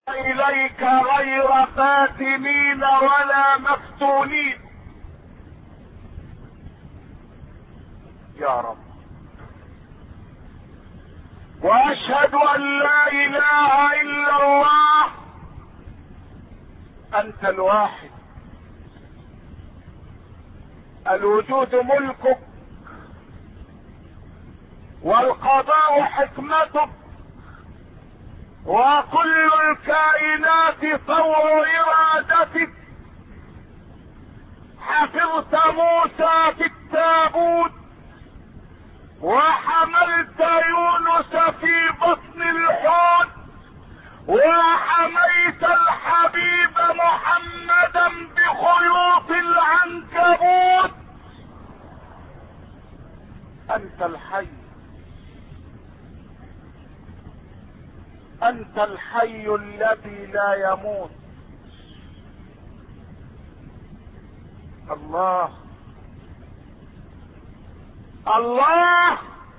إليك غير فاتنين ولا مفتونين يا رب. وأشهد أن لا إله إلا الله أنت الواحد، الوجود ملكك والقضاء حكمتك، وكل الكائنات طوع إرادتك. حفظت موسى في التابوت وحملت يونس في بطن الحوت وحميت الحبيب محمدا بخيوط العنكبوت. أنت الحي، أنت الحي الذي لا يموت. الله الله،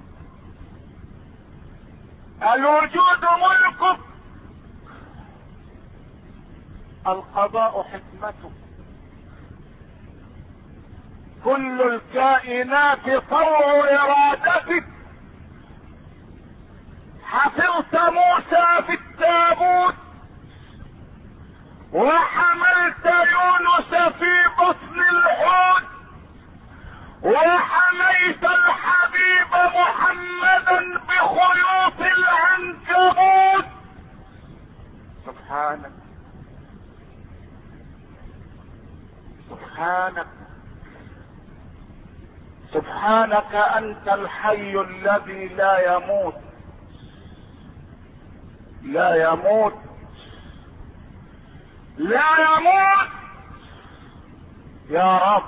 الوجود ملكك، القضاء حكمتك، كل الكائنات طوع إرادتك. حفظت موسى في التابوت وحملت يونس في بطن الحوت وحميت الحبيب محمدا بخيوط العنكبوت. سبحانك سبحانك سبحانك، أنت الحي الذي لا يموت، لا يموت، لا يموت. يا رب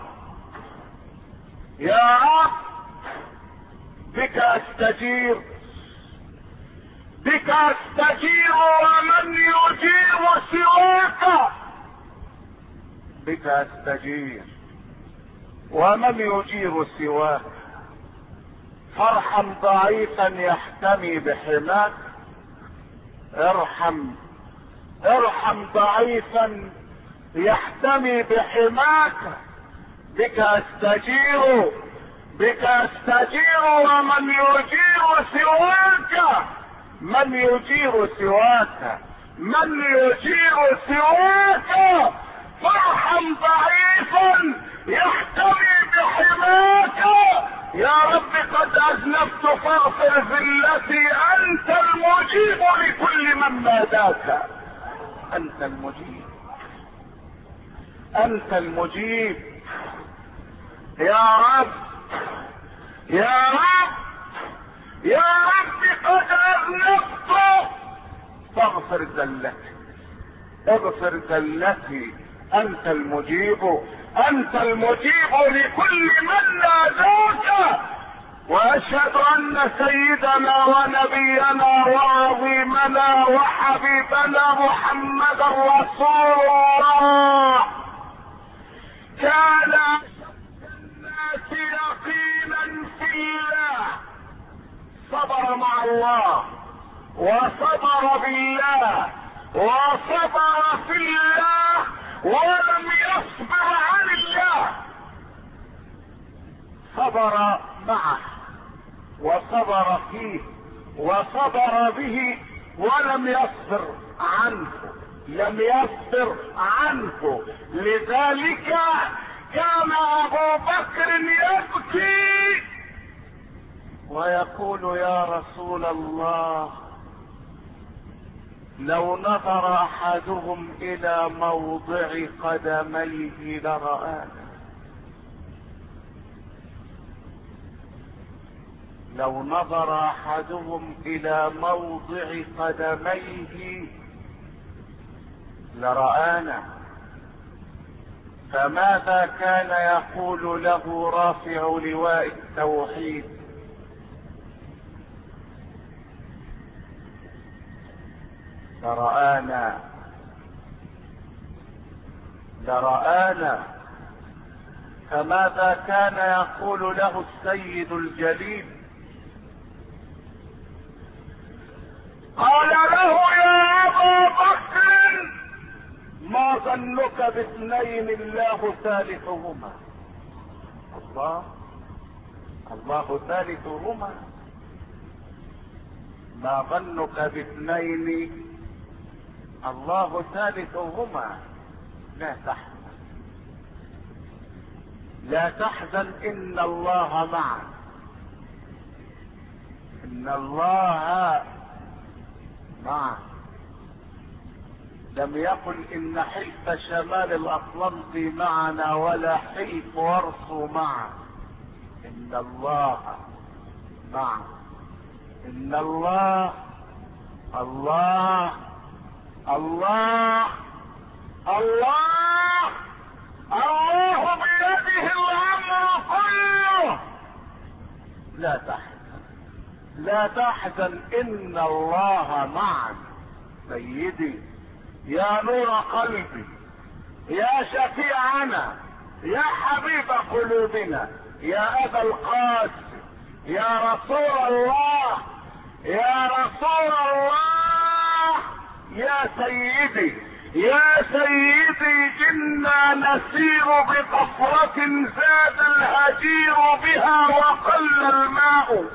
يا رب، بك استجير، بك استجير، ومن يجير سواك. بك استجير ومن يجير سواك. فارحم ضعيفا يحتمي بحماك، ارحم ضعيفا يحتمي بحماك. بك استجير، بك استجير، ومن يجير سواك، من يجير سواك، من يجير سواك. فارحم ضعيفا يحتمي بحماك. يا رب قد اذنبت فاغفر ذلتي، انت المجيب لكل من ناداك. انت المجيب، انت المجيب. يا رب يا رب يا رب قد اذنبت فاغفر ذلتي، اغفر ذلتي. انت المجيب، انت المجيب لكل من ناداك. واشهد ان سيدنا ونبينا وعظيمنا وحبيبنا محمدا رسول الله كان الناس يقينا في الله، صبر مع الله وصبر بالله وصبر في الله ولم يصبر عن الله. صبر معه وصبر فيه وصبر به ولم يصبر عنه، لم يصبر عنه. لذلك كان ابو بكر يبكي ويقول يا رسول الله لو نظر احدهم الى موضع قدميه لرآنا، لو نظر احدهم الى موضع قدميه لرآنا. فماذا كان يقول له رافع لواء التوحيد؟ لرآنا لرآنا. فماذا كان يقول له السيد الجليل؟ قال له يا ابا بكر ظنك باثنين الله ثالثهما. الله ثالثهما. ما ظنك باثنين الله ثالثهما. لا تحزن إن الله معنا. إن الله معنا. لم يقل إن حلف شمال الأطلنطي معنا ولا حلف ورصو معنا. إن الله معنا. إن الله الله الله الله الله بيده الأمر كله. لا تحزن إن الله معنا. سيدي يا نور قلبي، يا شفيعنا، يا حبيب قلوبنا، يا أبا القاسم، يا رسول الله، يا رسول الله، يا سيدي يا سيدي، إنا نسير بقفرة زاد الهجير بها وقل الماء.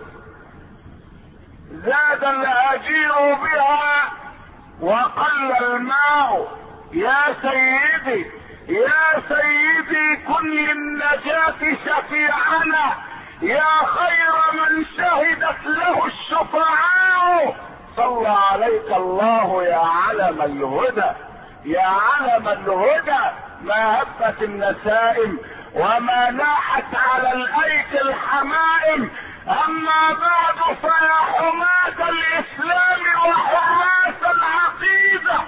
زاد الهجير بها وقل الماء. يا سيدي يا سيدي، كن للنجاة شفيعنا، يا خير من شهدت له الشفعاء. صلى عليك الله يا علم الهدى، يا علم الهدى. ما هبت النسائم وما لاحت على الايك الحمائم. اما بعد فيا حماة الاسلام وحماة العقيدة،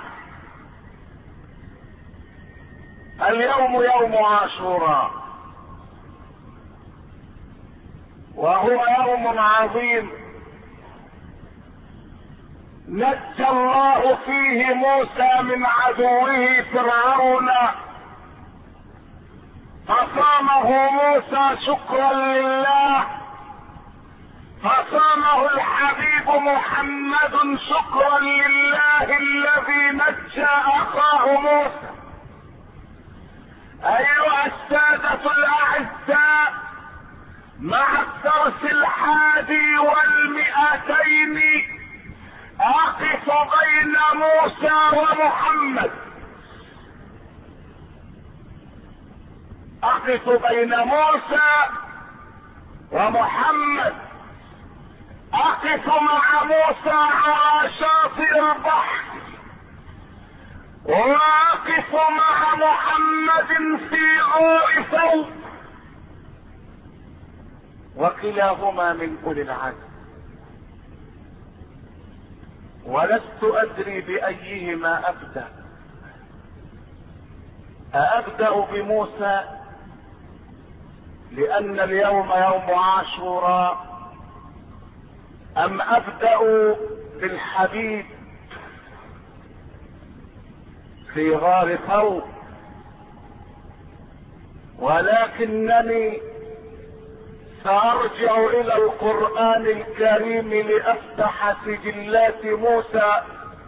اليوم يوم عاشوراء، وهو يوم عظيم نجى الله فيه موسى من عدوه فرعون، فصامه موسى شكرا لله، فصامه الحبيب محمد شكرا لله الذي نجى اخاه موسى. ايها السادة الاعزاء، مع الدرس 121 اقف بين موسى ومحمد. اقف بين موسى ومحمد. اقف مع موسى على شاطئ البحر، واقف مع محمد في غار ثور، وكلاهما من اولي العزم، ولست ادري بايهما ابدا. أأبدأ بموسى لأن اليوم يوم عاشوراء، أم أبدأ بالحبيب في غار ثور؟ ولكنني سأرجع إلى القرآن الكريم لأفتح سجلات موسى،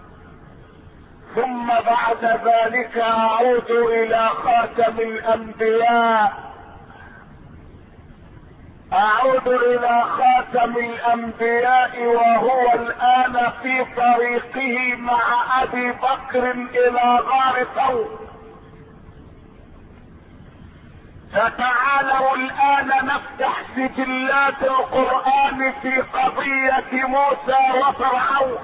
ثم بعد ذلك أعود إلى خاتم الأنبياء، أعود إلى خاتم الأنبياء وهو الآن في طريقه مع أبي بكر إلى غار ثور. فتعالوا الآن نفتح سجلات القرآن في قضية موسى وفرعون.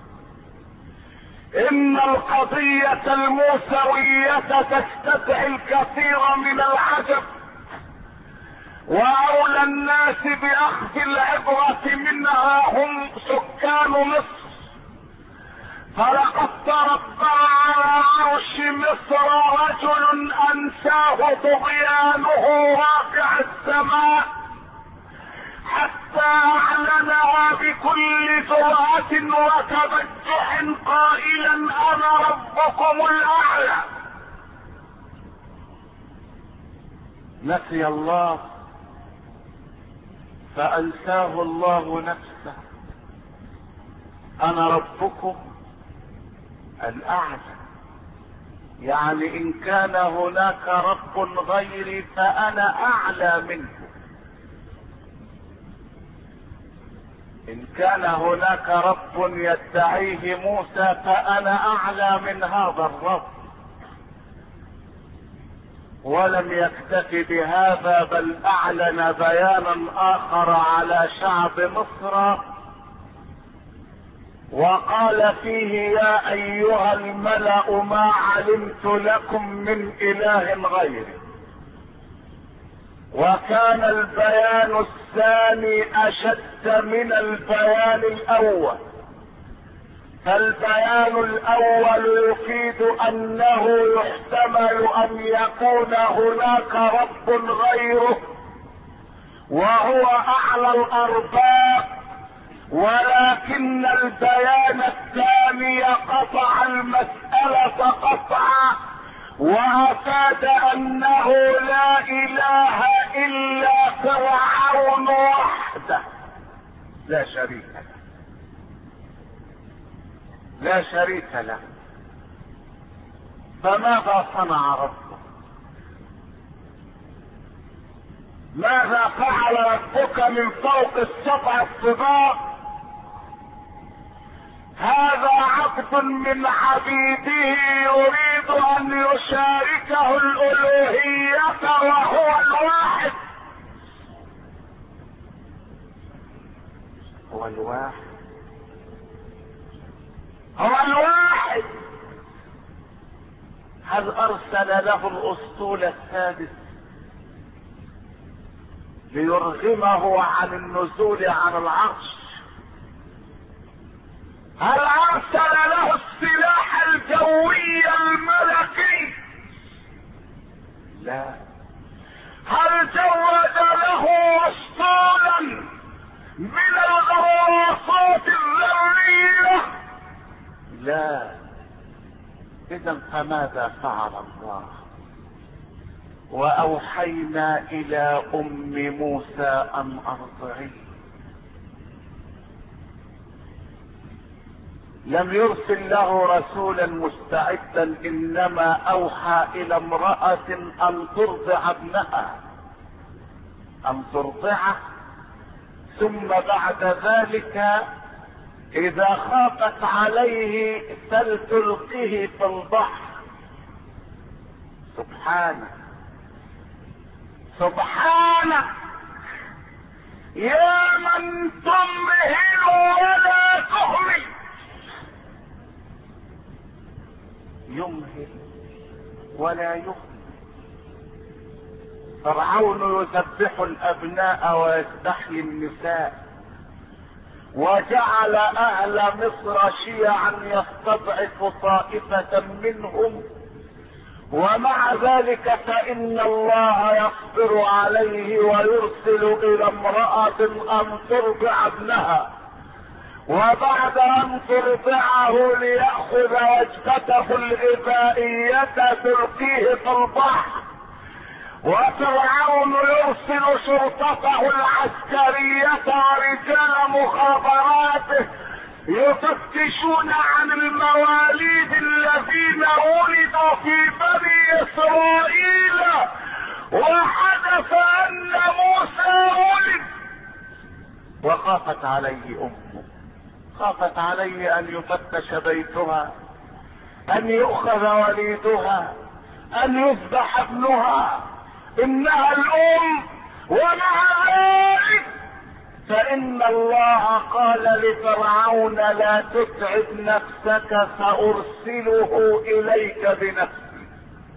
إن القضية الموسوية تستدعي الكثير من العجب، وأولى الناس بأخذ العبرة منها هم سكان مصر، فلقد تربع على عرش مصر رجل أنساه طغيانه واقع السماء، حتى أعلنها بكل جرأة وتبجح قائلا أنا ربكم الأعلى. نسي الله فأنساه الله نفسه. أنا ربكم الأعلى. يعني ان كان هناك رب غيري فانا اعلى منه. ان كان هناك رب يدعيه موسى فانا اعلى من هذا الرب. ولم يكتف بهذا بل اعلن بيانا اخر على شعب مصر وقال فيه: يا ايها الملأ ما علمت لكم من اله غيري. وكان البيان الثاني اشد من البيان الاول. فالبيان الاول يفيد انه يحتمل ان يكون هناك رب غيره وهو اعلى الارباب، ولكن البيان الثاني قطع المسألة قطعا وافاد انه لا اله الا فرعون وحده لا شريك له، لا شريك له. فماذا صنع ربك؟ ماذا فعل ربك من فوق السبع الطباق؟ هذا عبد من عبيده يريد ان يشاركه الالوهية وهو الواحد. هو الواحد، هو الواحد. هل ارسل له الاسطول السادس ليرغمه عن النزول عن العرش؟ هل ارسل له السلاح الجوي الملكي؟ لا. هل جود له اسطولا من الغواصات الذرية؟ لا. اذا فماذا فعل الله؟ واوحينا الى ام موسى ان ارضعيه. لم يرسل له رسولا مستعدا، انما اوحى الى امرأة ان ترضع ابنها، ان ترضعه، ثم بعد ذلك اذا خافت عليه فلتلقه في البحر. سبحانه سبحانه، يا من تمهل ولا تهمل. يمهل ولا يهمل. فرعون يذبح الابناء ويستحيي النساء، وجعل اهل مصر شيعا يستضعف طائفة منهم، ومع ذلك فان الله يصبر عليه ويرسل الى امرأة ان ترضع ابنها، وبعد ان ترضعه ليأخذ وجبته الغذائية تلقيه في البحر. وفرعون يرسل شرطته العسكرية ورجال مخابراته يفتشون عن المواليد الذين ولدوا في بني اسرائيل، وحدث ان موسى ولد. وخافت عليه امه، خافت عليه ان يفتش بيتها، ان يؤخذ وليدها، ان يذبح ابنها، انها الام. ومع ذلك فان الله قال لفرعون: لا تتعب نفسك سارسله اليك بنفسي.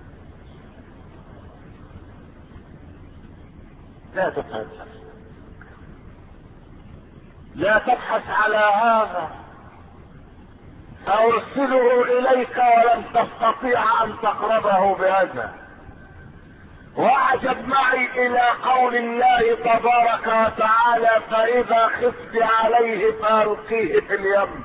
لا تتعب نفسك، لا تبحث على هذا، سارسله اليك ولن تستطيع ان تقربه بهذا. واعجب معي الى قول الله تبارك وتعالى: فاذا خفت عليه فالقيه في اليم.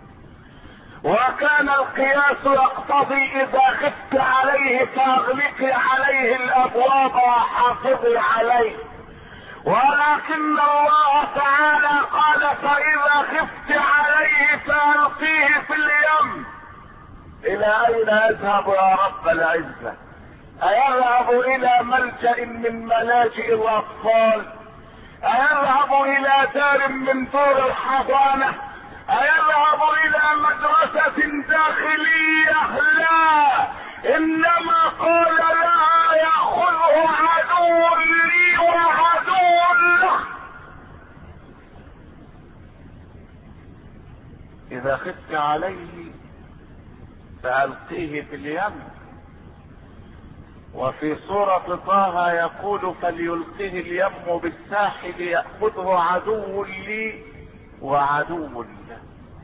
وكان القياس يقتضي اذا خفت عليه فاغلقي عليه الابواب وحافظي عليه، ولكن الله تعالى قال: فاذا خفت عليه فالقيه في اليم. الى اين يذهب يا رب العزة؟ ايذهب الى ملجأ من ملاجئ الاطفال؟ ايذهب الى دار من دور الحضانة؟ ايذهب الى مدرسة داخلية؟ لا، انما قال لا يأخذه عدو لي وعدو له. اذا خفت عليه فألقيه في اليم. وفي سورة طه يقول فليلقه اليم بالساحل يأخذه عدو لي وعدو له.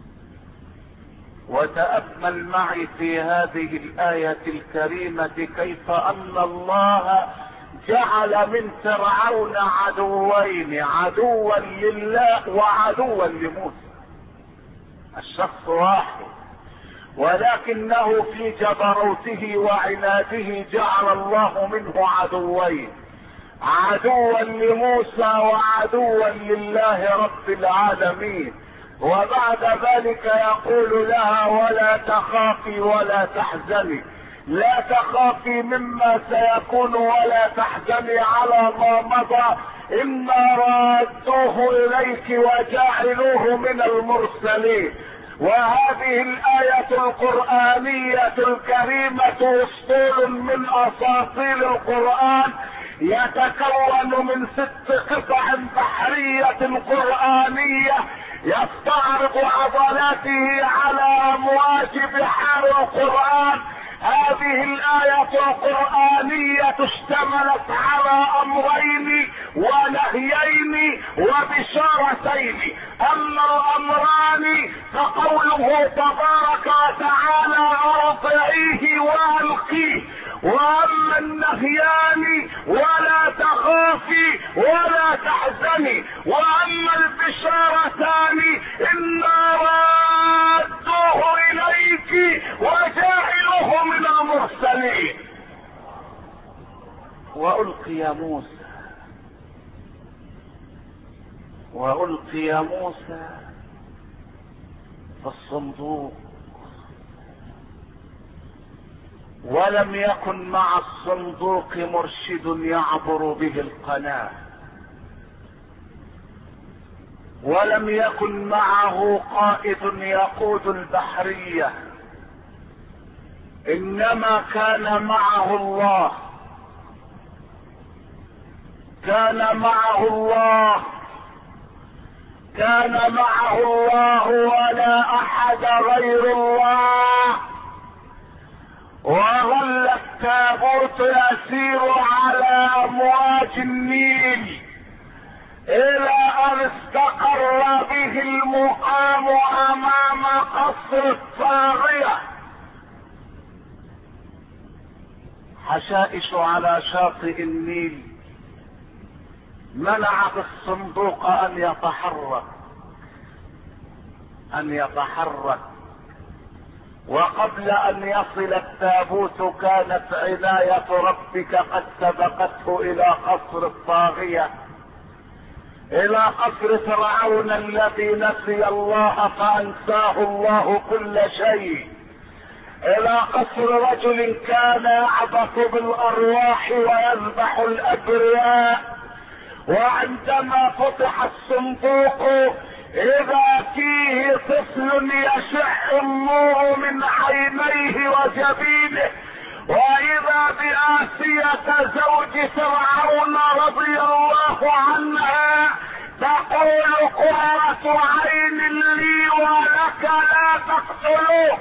وتأمل معي في هذه الآية الكريمة كيف أن الله جعل من فرعون عدوين، عدوا لله وعدوا لموسى. الشخص واحد، ولكنه في جبروته وعناده جعل الله منه عدوين، عدوا لموسى وعدوا لله رب العالمين. وبعد ذلك يقول لها ولا تخافي ولا تحزني، لا تخافي مما سيكون ولا تحزني على ما مضى، إنا رادوه إليك وجاعلوه من المرسلين. وهذه الآية القرآنية الكريمة أسطول من أساطير القرآن، يتكون من 6 قطع بحرية قرآنية يستعرض عضلاته على أمواج بحار القرآن. هذه الآية القرآنية اشتملت على أمرين ونهيين وبشارتين. أما الأمران فقوله تبارك وتعالى أرضعيه وألقيه، واما النهيان ولا تخافي ولا تحزني، واما البشارتان انا رادوه اليك وجاعلوه من المرسلين. والقي موسى في الصندوق، ولم يكن مع الصندوق مرشد يعبر به القناة، ولم يكن معه قائد يقود البحرية، انما كان معه الله، كان معه الله ولا احد غير الله. وظل التابوت يسير على امواج النيل الى ان استقر به المقام امام قصر الطاغية. حشائش على شاطئ النيل منعت الصندوق ان يتحرك. وقبل ان يصل التابوت كانت عناية ربك قد سبقته الى قصر الطاغية، الى قصر فرعون الذي نسي الله فانساه الله كل شيء، الى قصر رجل كان يعبث بالارواح ويذبح الابرياء. وعندما فتح الصندوق اذا فيه طفل يشع النور من عينيه وجبينه، واذا بآسية زوج فرعون رضي الله عنها تقول قرة عين لي ولك لا تقتلوه.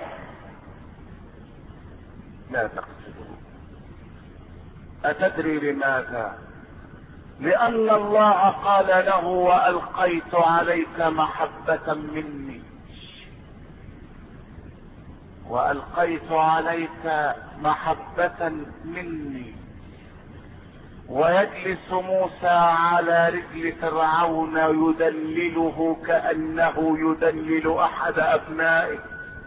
أتدري لماذا؟ لأن الله قال له وألقيت عليك محبة مني، وألقيت عليك محبة مني. ويجلس موسى على رجل فرعون يدلله كأنه يدلل أحد أبنائه.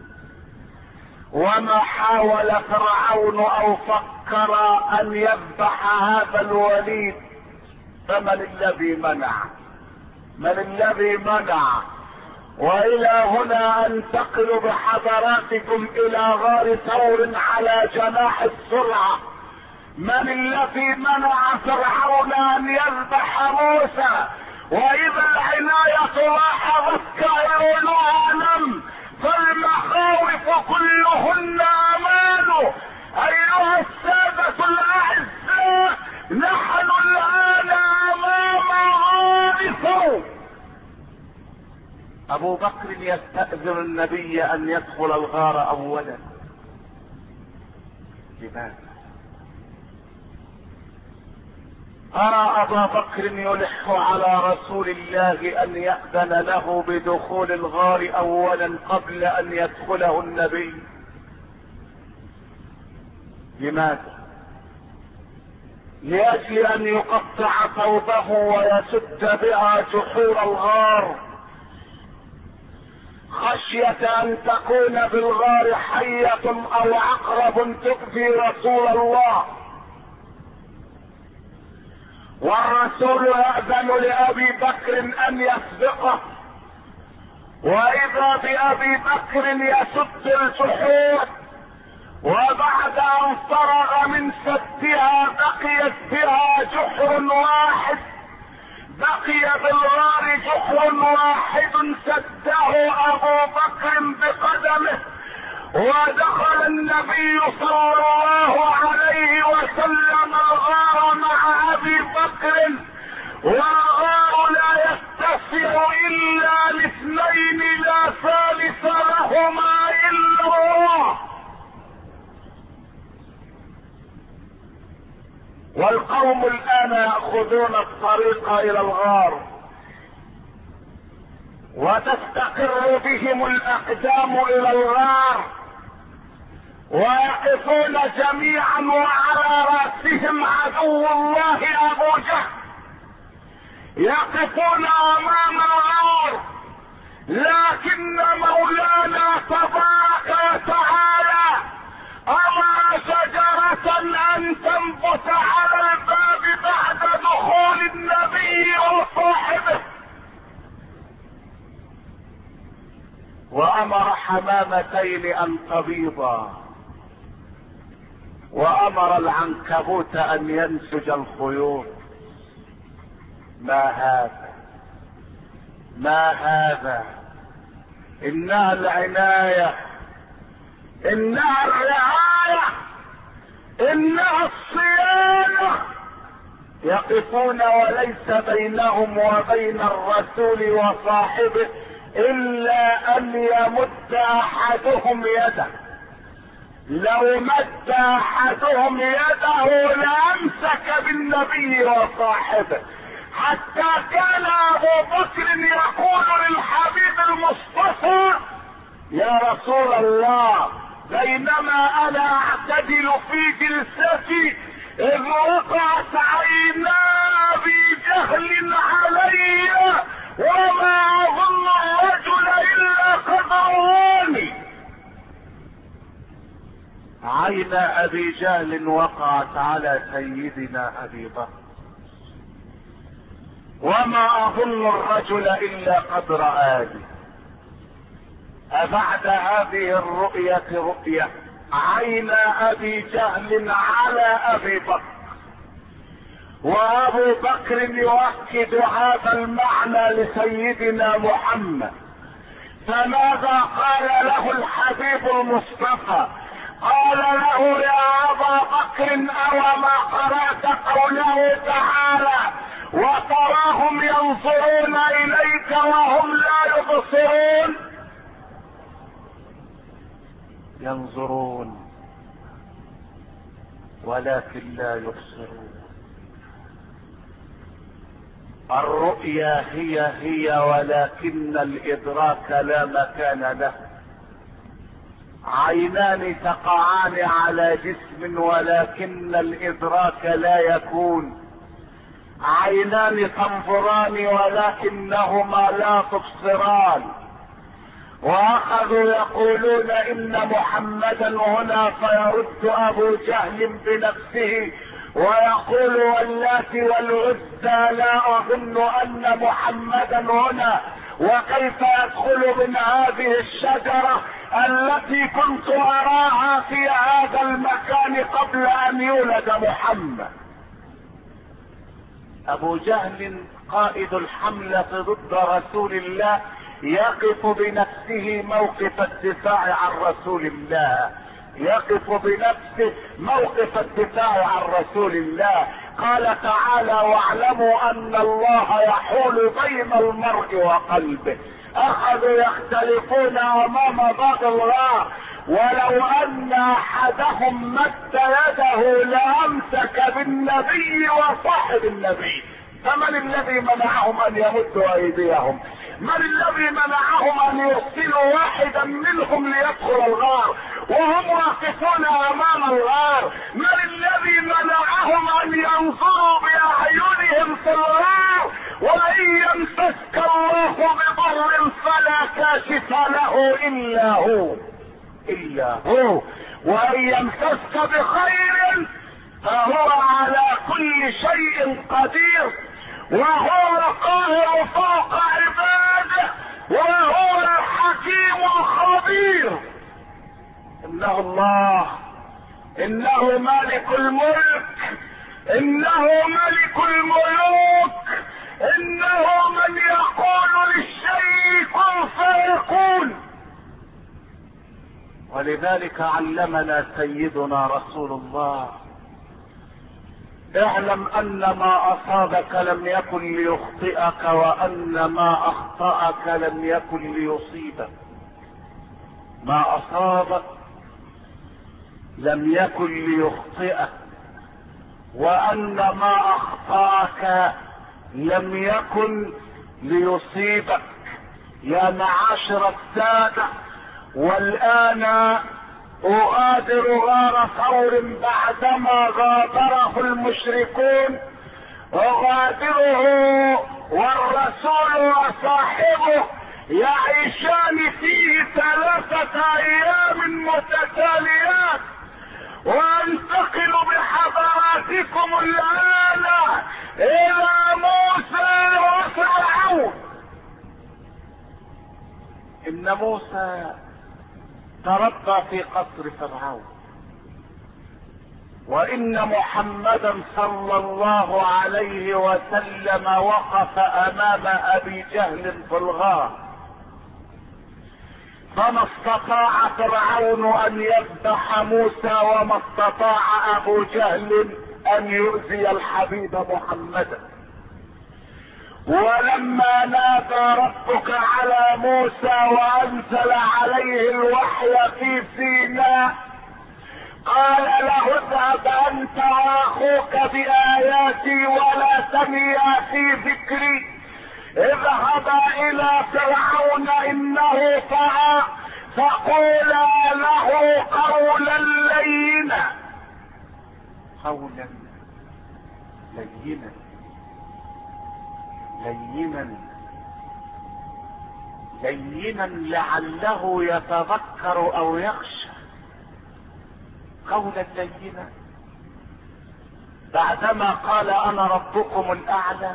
وما حاول فرعون أو فكر أن يذبح هذا الوليد، فمن الذي منع؟ والى هنا انتقل بحضراتكم الى غار ثور على جناح السرعة. من الذي منع فرعون ان يذبح موسى؟ واذا العناية لاحظت كأنها نم، فالمخاوف كلهن امان. ايها السادة الاعزاء، نحن الان امام غار ثور. ابو بكر يستأذن النبي ان يدخل الغار اولا. لماذا؟ أرى أبا بكر يلح على رسول الله أن يأذن له بدخول الغار أولا قبل أن يدخله النبي. لماذا؟ لأجل أن يقطع ثوبه ويسد بها جحور الغار، خشية أن تكون في الغار حية أو عقرب تؤذي رسول الله. والرسول يأذن لأبي بكر أن يسبقه، وإذا بأبي بكر يسد الجحور، وبعد أن فرغ من سدها بقيت بها جحر واحد، بقي بالغار جحر واحد سده أبو بكر بقدمه. ودخل النبي صلى الله عليه وسلم الغار مع ابي بكر، والغار لا يتسع الا لاثنين لا ثالث لهما الا الله. والقوم الان ياخذون الطريق الى الغار، وتستقر بهم الاقدام الى الغار، ويقفون جميعا وعلى راسهم عدو الله ابو جهل. يقفون امام الغار، لكن مولانا تبارك وتعالى امر شجرة ان تنبت على الباب بعد دخول النبي وصاحبه، وامر حمامتين ان تبيضا، وامر العنكبوت ان ينسج الخيوط. ما هذا؟ ما هذا؟ انها العناية، انها الرعاية، انها الصيانة. يقفون وليس بينهم وبين الرسول وصاحبه الا ان يمد احدهم يده. لو مد احدهم يده لامسك بالنبي وصاحبه، حتى كان ابو بكر يقول للحبيب المصطفى: يا رسول الله، بينما انا اعتدل في جلستي اذ وقعت عينا بجهل علي، وما اظن الرجل الا قد رواني. عين ابي جهل وقعت على سيدنا ابي بكر، وما اظن الرجل الا قد رآني. أبعد هذه الرؤية رؤية عين ابي جهل على ابي بكر، وابو بكر يؤكد هذا المعنى لسيدنا محمد. فماذا قال له الحبيب المصطفى؟ قال له: يا ابا بكر، اوما قرأت قوله تعالى: وتراهم ينظرون اليك وهم لا يبصرون؟ ينظرون ولكن لا يبصرون. الرؤيا هي ولكن الادراك لا مكان له. عينان تقعان على جسم ولكن الادراك لا يكون. عينان تنظران ولكنهما لا تبصران. واخذوا يقولون ان محمدا هنا، فيرد ابو جهل بنفسه ويقول: واللات والعزى لا اظن ان محمدا هنا، وكيف يدخل من هذه الشجرة التي كنت اراها في هذا المكان قبل ان يولد محمد. ابو جهل قائد الحملة ضد رسول الله يقف بنفسه موقف الدفاع عن رسول الله، يقف بنفسه موقف الدفاع عن رسول الله. قال تعالى: واعلموا ان الله يحول بين المرء وقلبه. اخذوا يختلفون امام باب الغار، ولو ان احدهم مد يده لامسك بالنبي وصاحب النبي. فمن الذي منعهم ان يمدوا ايديهم؟ من الذي منعهم ان يرسلوا واحدا منهم ليدخل الغار وهم واقفون امام الغار؟ من الذي منعهم ان ينظروا باعينهم في الغار؟ وان يمسسك الله بضر فلا كاشف له الا هو، الا هو، وان يمسسك بخير فهو على كل شيء قدير، وهو القاهر فوق عباده، وهو الحكيم الخبير. انه الله، انه مالك الملك، انه ملك الملوك، انه من يقول للشيء كن فيكون. ولذلك علمنا سيدنا رسول الله: اعلم ان ما اصابك لم يكن ليخطئك، وان ما اخطأك لم يكن ليصيبك. ما اصابك لم يكن ليخطئك، وان ما اخطأك لم يكن ليصيبك. يا معاشر السادة، والان اغادر غار ثور بعدما غادره المشركون، اغادره والرسول وصاحبه يعيشان فيه 3 ايام متتاليات. وانتقل بحضراتكم الان الى موسى وفرعون. ان موسى تربى في قصر فرعون، وان محمدا صلى الله عليه وسلم وقف امام ابي جهل في الغار، فما استطاع فرعون ان يذبح موسى، وما استطاع ابو جهل ان يؤذي الحبيب محمدا. ولما نادى ربك على موسى وانزل عليه الوحي في سيناء، قال له: اذهب انت واخوك باياتي ولا تنيا في ذكري، اذهبا الى فرعون انه طغى فقولا له قولا لينا. قولا لينا، لينا لينا لعله يتذكر او يخشى. قولا لينا بعدما قال: انا ربكم الاعلى،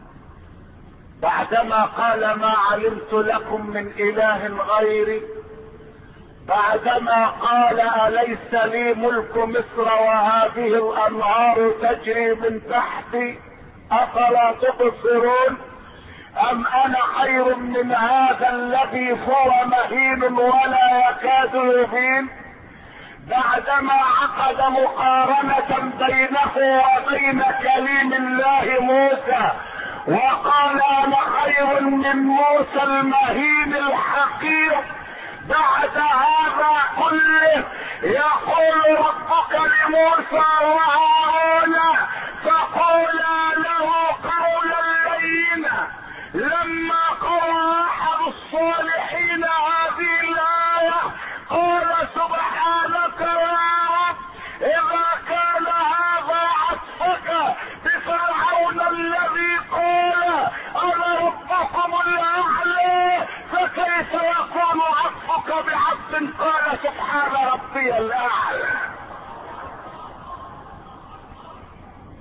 بعدما قال: ما علمت لكم من اله غيري، بعدما قال: اليس لي ملك مصر وهذه الانهار تجري من تحتي افلا تبصرون، ام انا خير من هذا الذي هو مهين ولا يكاد يبين. بعدما عقد مقارنة بينه وبين كليم الله موسى وقال: انا خير من موسى المهين الحقير، بعد هذا كله يقول ربك لموسى وهارون: فقولا له قولا لينا. لما قرأ احد الصالحين هذه الآية قال: سبحانك يا رب، اذا كان هذا عطفك بفرعون الذي قال: انا ربكم الاعلى، فكيف يكون عطفك بعبد قال: سبحان ربي الاعلى.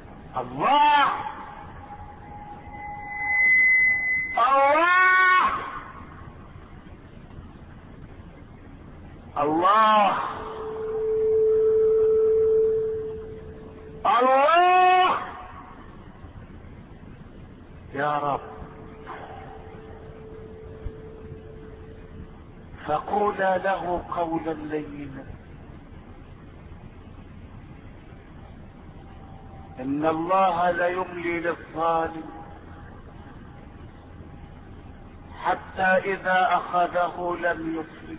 الله الله تقولا له قولا لينا. ان الله ليملي للظالم حتى اذا اخذه لم يفلت.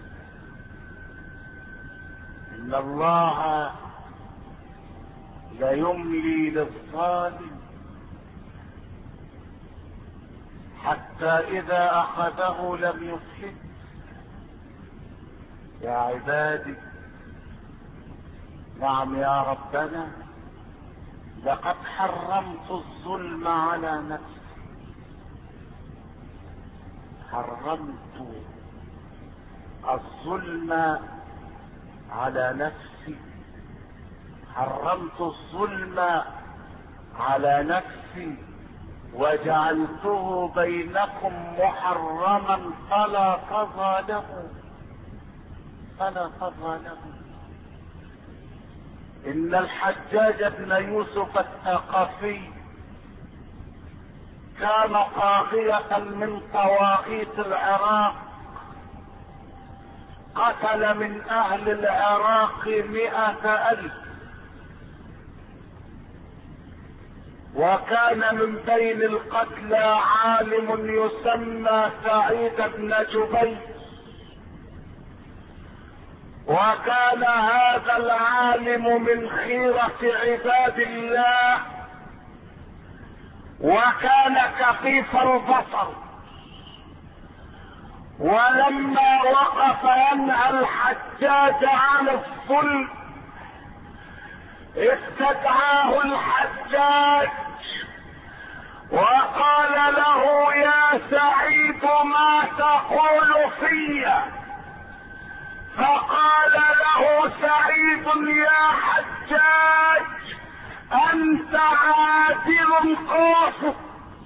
ان الله ليملي للظالم حتى اذا اخذه لم يفلت. يا عبادي، نعم يا ربنا، لقد حرمت الظلم على نفسي. حرمت الظلم على نفسي. حرمت الظلم على نفسي وجعلته بينكم محرما فلا تظالموا. فلا تظالموا. ان الحجاج بن يوسف الثقفي كان طاغية من طواغيت العراق، قتل من اهل العراق 100,000، وكان من بين القتلى عالم يسمى سعيد بن جبير، وكان هذا العالم من خيرة عباد الله، وكان كفيف البصر. ولما وقف ينهى الحجاج عن الظلم استدعاه الحجاج وقال له: يا سعيد، ما تقول في؟ فقال له سعيد: يا حجاج، انت عادل قاسط.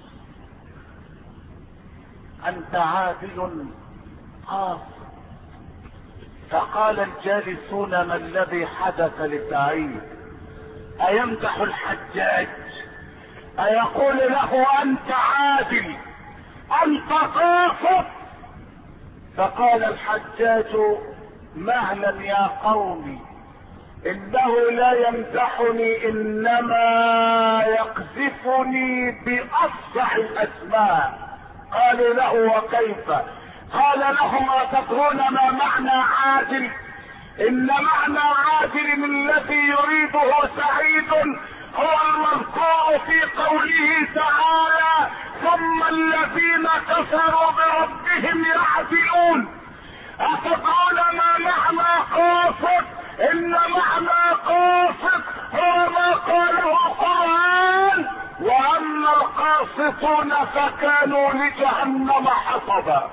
انت عادل قاسط. فقال الجالسون: ما الذي حدث لسعيد؟ ايمدح الحجاج؟ ايقول له انت عادل، انت قاسط؟ فقال الحجاج: مهلا يا قومي، انه لا يمدحني، انما يقذفني بافصح الاسماء. قالوا له: وكيف؟ قال لهم: أتدرون ما معنى عادل؟ ان معنى عادل الذي يريده سعيد هو المذكور في قوله تعالى: ثم الذين كفروا بربهم يعدلون. أتدرون ما معنى قاسط؟ ان معنى قاسط هو ما قاله القرآن: واما القاسطون فكانوا لجهنم حطبا.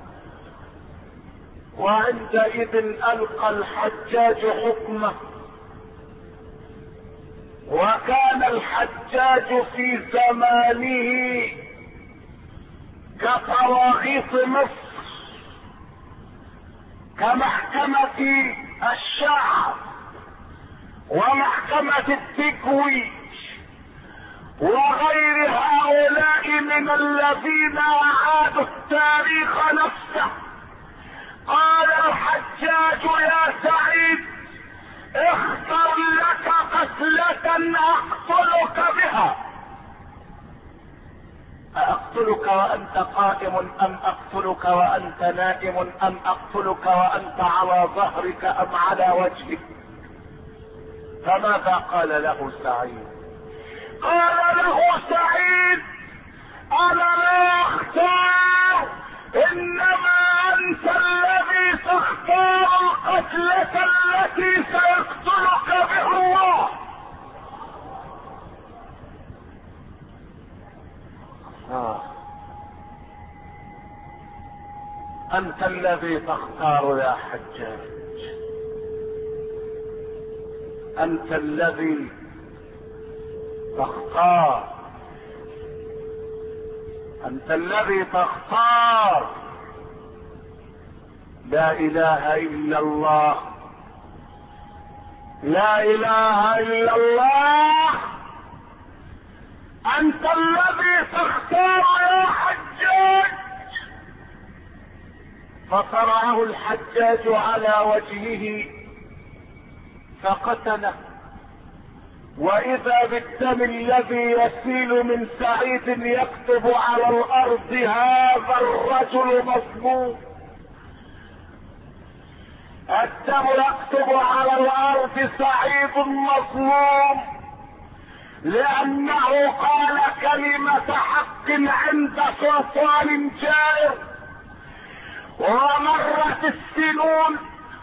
وعندئذ القى الحجاج حكمه. وكان الحجاج في زمانه كطواغيت مصر، كمحكمة الشعب ومحكمة التكوين وغير هؤلاء من الذين اعادوا التاريخ نفسه. قال الحجاج: يا سعيد، اختر لك قتلة اقتلك بها. أقتلك وأنت قائم أم أقتلك وأنت نائم أم أقتلك وأنت على ظهرك أم على وجهك؟ فماذا قال له سعيد؟ قال له سعيد: أنا لا أختار، إنما أنت الذي تختار القتلة التي سيقتلك بها الله. أنت الذي تختار يا حجاج، أنت الذي تختار، أنت الذي تختار. لا إله إلا الله، لا إله إلا الله. أنت الذي تختار يا حجاج. فصرعه الحجاج على وجهه فقتله، واذا بالدم الذي يسيل من سعيد يكتب على الارض هذا الرجل مظلوم. الدم يكتب على الارض سعيد مظلوم لانه قال كلمة حق عند سلطان جائر. ومرت السنون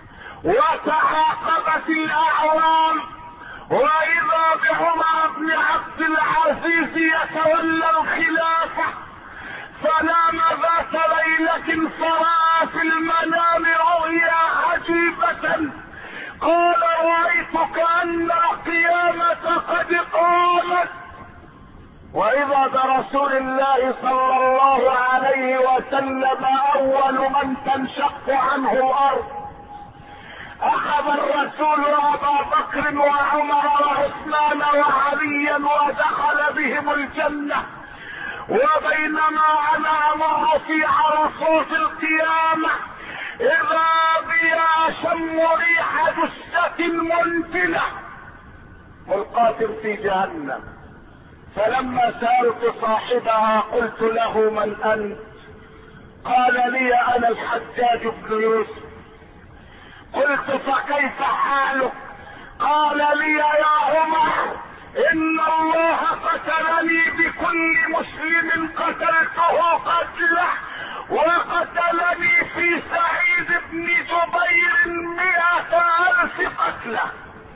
وتعاقبت الاعوام، واذا بعمر بن عبد العزيز يتولى الخلافة، فنام ذات ليلة فرأى في المنام رؤيا عجيبة، قال رأيت كأن القيامة قد قامت. واذا برسول الله صلى الله عليه وسلم اول من تنشق عنه الارض. اخذ الرسول ابا بكر وعمر وعثمان وعليا ودخل بهم الجنة، وبينما انا امر في عرصات القيامة اذا بي اشم ريح جثة منتنة ملقاة في جهنم. فلما سألت صاحبها قلت له من انت؟ قال لي انا الحجاج بن يوسف. قلت فكيف حالك؟ قال لي يا عمر ان الله قتلني بكل مسلم قتلته قتله، وقتلني في سعيد بن جبير 100,000 قتله.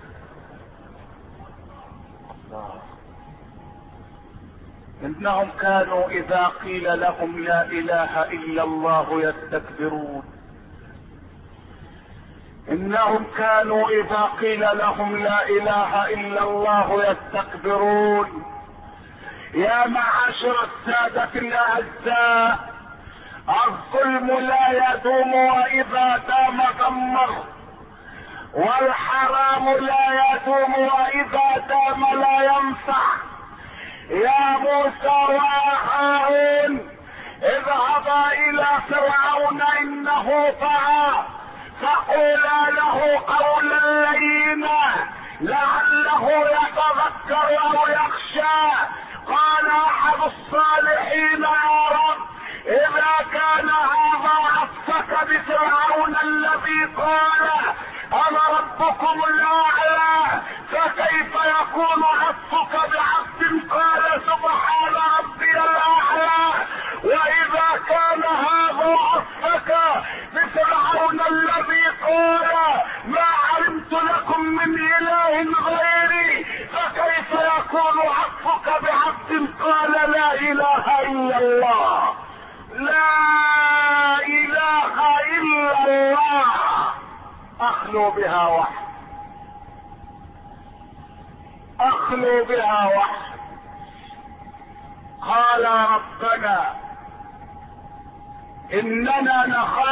انهم كانوا اذا قيل لهم لا اله الا الله يستكبرون. انهم كانوا اذا قيل لهم لا اله الا الله يستكبرون. يا معاشر السادة الاعزاء، الظلم لا يدوم واذا دام دمر، والحرام لا يدوم واذا دام لا ينفع. يا موسى وهارون اذهبا الى فرعون انه طغى، فقولا له قولا لينا لعله يتذكر او يخشى. قال احد الصالحين يا رب اذا كان هذا عطفك بفرعون الذي قال انا ربكم الاعلى، فكيف يكون عطفك بعبد قال سبحان ربي الاعلى؟ واذا كان هذا عطفك بفرعون الذي قال ما علمت لكم من اله غيري، فكيف يكون عطفك بعبد قال لا اله الا الله؟ لا اله الا الله اخلو بها وحد، اخلو بها وحد. قال ربنا اننا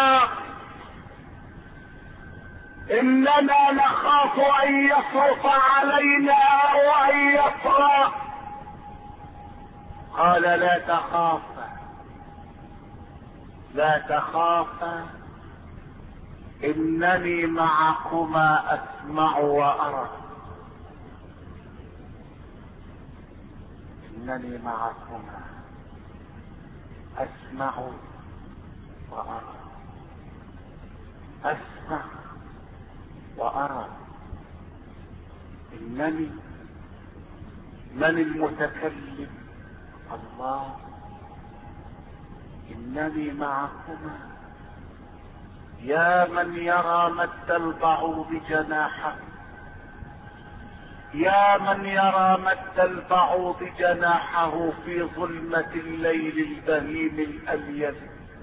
نخاف ان يفرط علينا او ان يطغى. قال لا تخافا، لا تخافا انني معكما اسمع وارى. انني معكما اسمع وارى، اسمع وارى. انني من المتكلم؟ الله. انني معكما. يا من يرى مد البعوض جناحه، يا من يرى مد البعوض جناحه في ظلمة الليل البهيم الأليل.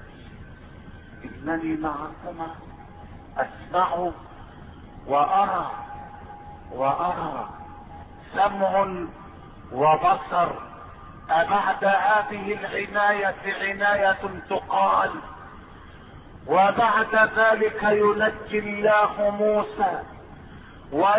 إنني معكما أسمع وأرى، وأرى سمع وبصر. أبعد هذه العناية عناية تقال؟ وبعد ذلك ينجي الله موسى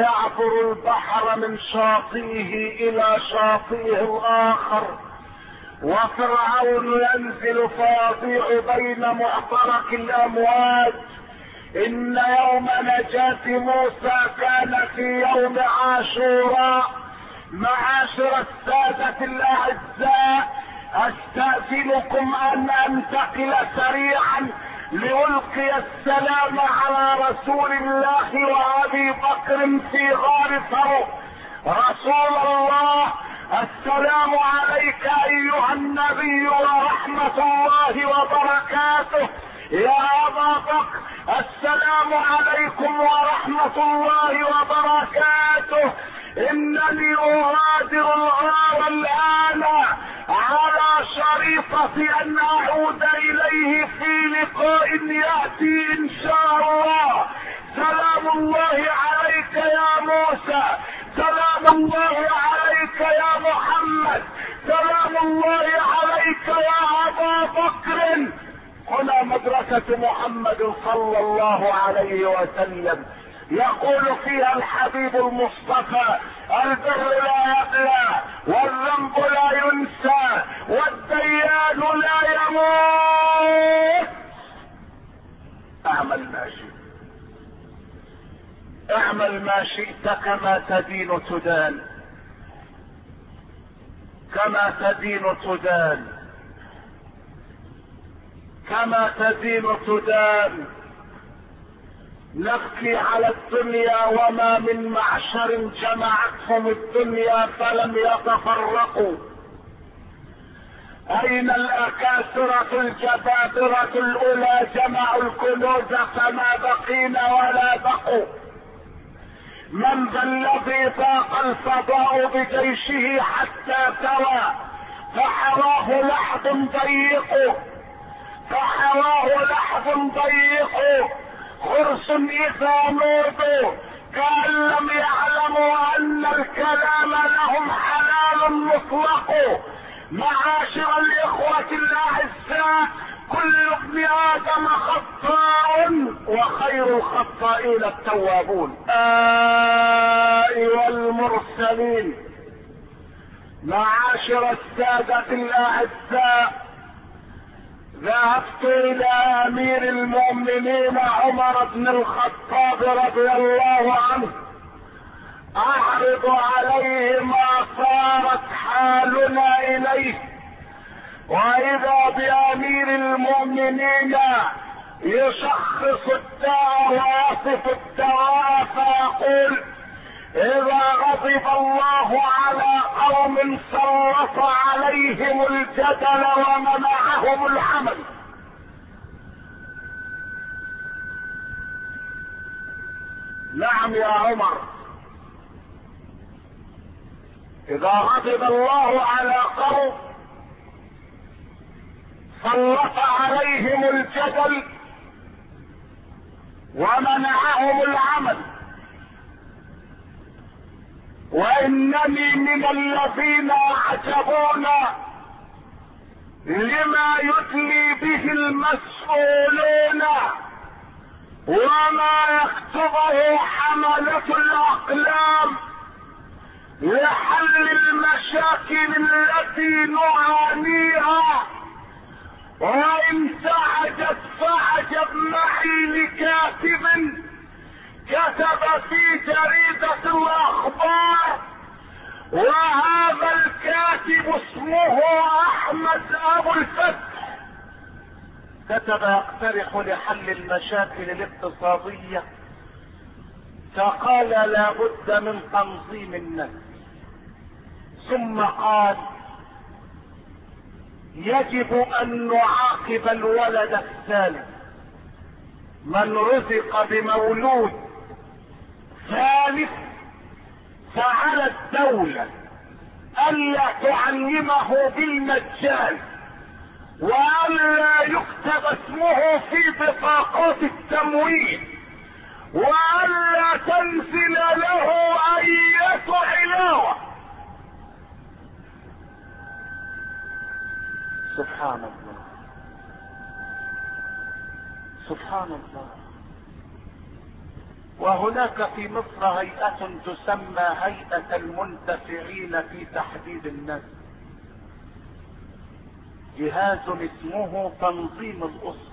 ويعبر البحر من شاطئه الى شاطئه الاخر، وفرعون ينزل فيضيع بين معترك الامواج. ان يوم نجاة موسى كان في يوم عاشوراء. معاشر السادة الاعزاء، استأذنكم ان انتقل سريعا لألقي السلام على رسول الله وابي بكر في غار ثور. رسول الله، السلام عليك ايها النبي ورحمة الله وبركاته. يا ابا بكر، السلام عليكم ورحمة الله وبركاته. انني اغادر الغار الان على شريطة ان اعود اليه في لقاء ياتي ان شاء الله. سلام الله عليك يا موسى، سلام الله عليك يا محمد، سلام الله عليك يا ابا بكر. هنا مدرسة محمد صلى الله عليه وسلم، يقول فيها الحبيب المصطفى: البر لا يبلى، والذنب لا ينسى، والديان لا يموت. اعمل ما شئت، اعمل ما شئت، كما تدين تدان، كما تدين تدان، كما تدين تدان. نبكي على الدنيا وما من معشر جمعتهم الدنيا فلم يتفرقوا. اين الاكاسرة الجبابرة الاولى جمعوا الكنوز فما بقينا ولا بقوا؟ من ذا الذي ضاق الفضاء بجيشه حتى سوى فحواه لحظ ضيق، فحواه لحظ ضيق. خرس اذا نودوا كأن لم يعلموا ان الكلام لهم حلال مطلق. معاشر الاخوة الاعزاء، كل ابن ادم خطاء وخير الخطائين التوابون. والمرسلين. معاشر السادة الاعزاء، ذهبت الى امير المؤمنين عمر بن الخطاب رضي الله عنه اعرض عليه ما صارت حالنا اليه، واذا بامير المؤمنين يشخص الداء ويصف الدواء فيقول: اذا غضب الله على قوم سلط عليهم الجدل ومنعهم العمل. نعم يا عمر، اذا غضب الله على قوم سلط عليهم الجدل ومنعهم العمل. وانني من الذين اعجبون لما يدلي به المسؤولون وما يكتبه حملة الاقلام لحل المشاكل التي نعانيها. وان تعجب فعجب معي لكاتب كتب في جريدة الاخبار، وهذا الكاتب اسمه احمد ابو الفتح، كتب يقترح لحل المشاكل الاقتصادية، فقال لا بد من تنظيم النفس، ثم قال يجب ان نعاقب الولد الثالث. من رزق بمولود ثالث فعلى الدولة الا تعلمه بالمجان، والا يكتب اسمه في بطاقات التموين، والا تنزل له اية علاوة. سبحان الله، سبحان الله. وهناك في مصر هيئة تسمى هيئة المنتفعين في تحديد النسل. جهاز اسمه تنظيم الأسرة،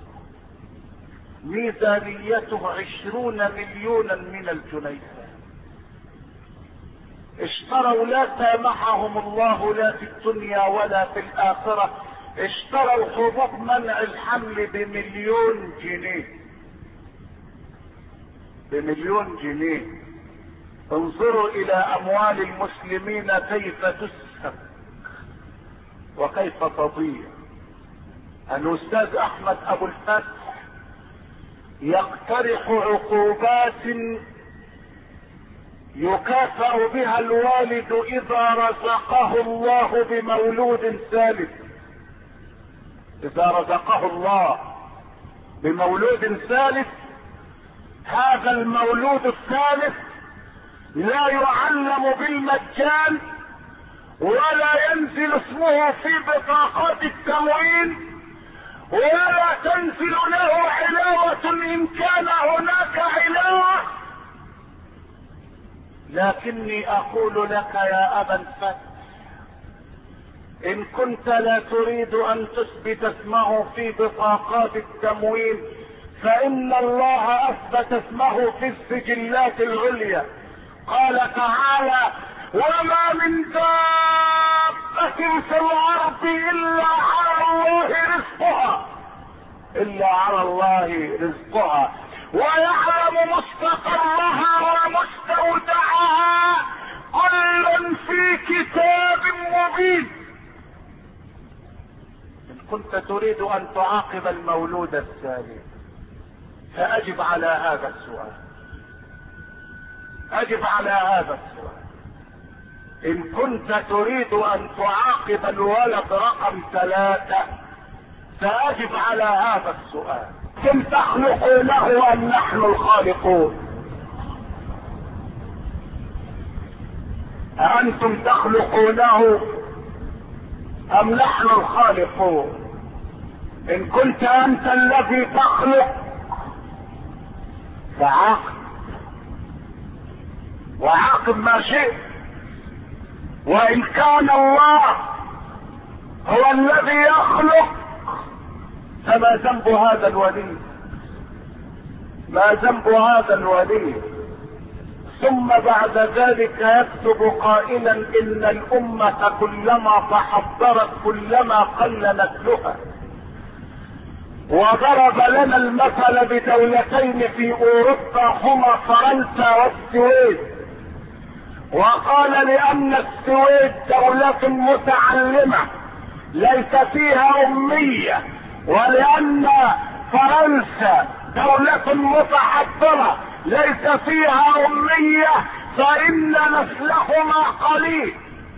ميزانيته 20 مليونا من الجنيه. اشتروا لا سامحهم الله لا في الدنيا ولا في الآخرة، اشتروا حبوب منع الحمل ب1,000,000 جنيه، ب1,000,000 جنيه. انظروا الى اموال المسلمين كيف تسفك وكيف تضيع. الاستاذ احمد ابو الفتح يقترح عقوبات يكافأ بها الوالد اذا رزقه الله بمولود ثالث. اذا رزقه الله بمولود ثالث، هذا المولود الثالث لا يعلم بالمجان ولا ينزل اسمه في بطاقات التموين ولا تنزل له علاوة ان كان هناك علاوة. لكني اقول لك يا ابا الفتح، ان كنت لا تريد ان تثبت اسمه في بطاقات التموين فان الله اثبت اسمه في السجلات العليا. قال تعالى: وما من دابة في الارض الا على الله رزقها ويعلم مستقرها ومستودعها كل في كتاب مبين. ان كنت تريد ان تعاقب المولود الثاني فاجب على هذا السؤال، اجب على هذا السؤال. ان كنت تريد ان تعاقب الولد رقم 3 فاجب على هذا السؤال: كم تخلقونه ام نحن الخالقون؟ أأنتم تخلقونه ام نحن الخالقون؟ ان كنت انت الذي تخلق فعاقب، وعاقب ما شئت. وان كان الله هو الذي يخلق فما ذنب هذا الولي؟ ما ذنب هذا الولي؟ ثم بعد ذلك يكتب قائلا: ان الامة كلما تحضرت كلما قل نسلها. وضرب لنا المثل بدولتين في اوروبا هما فرنسا والسويد، وقال: لان السويد دولة متعلمة ليس فيها امية، ولان فرنسا دولة متحضرة ليس فيها امية، فان نسلهما قليل.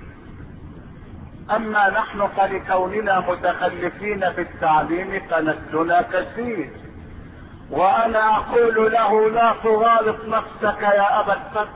اما نحن فلكوننا متخلفين في التعليم فنسلنا كثير. وانا اقول له: لا تغالط نفسك يا ابا الفتح،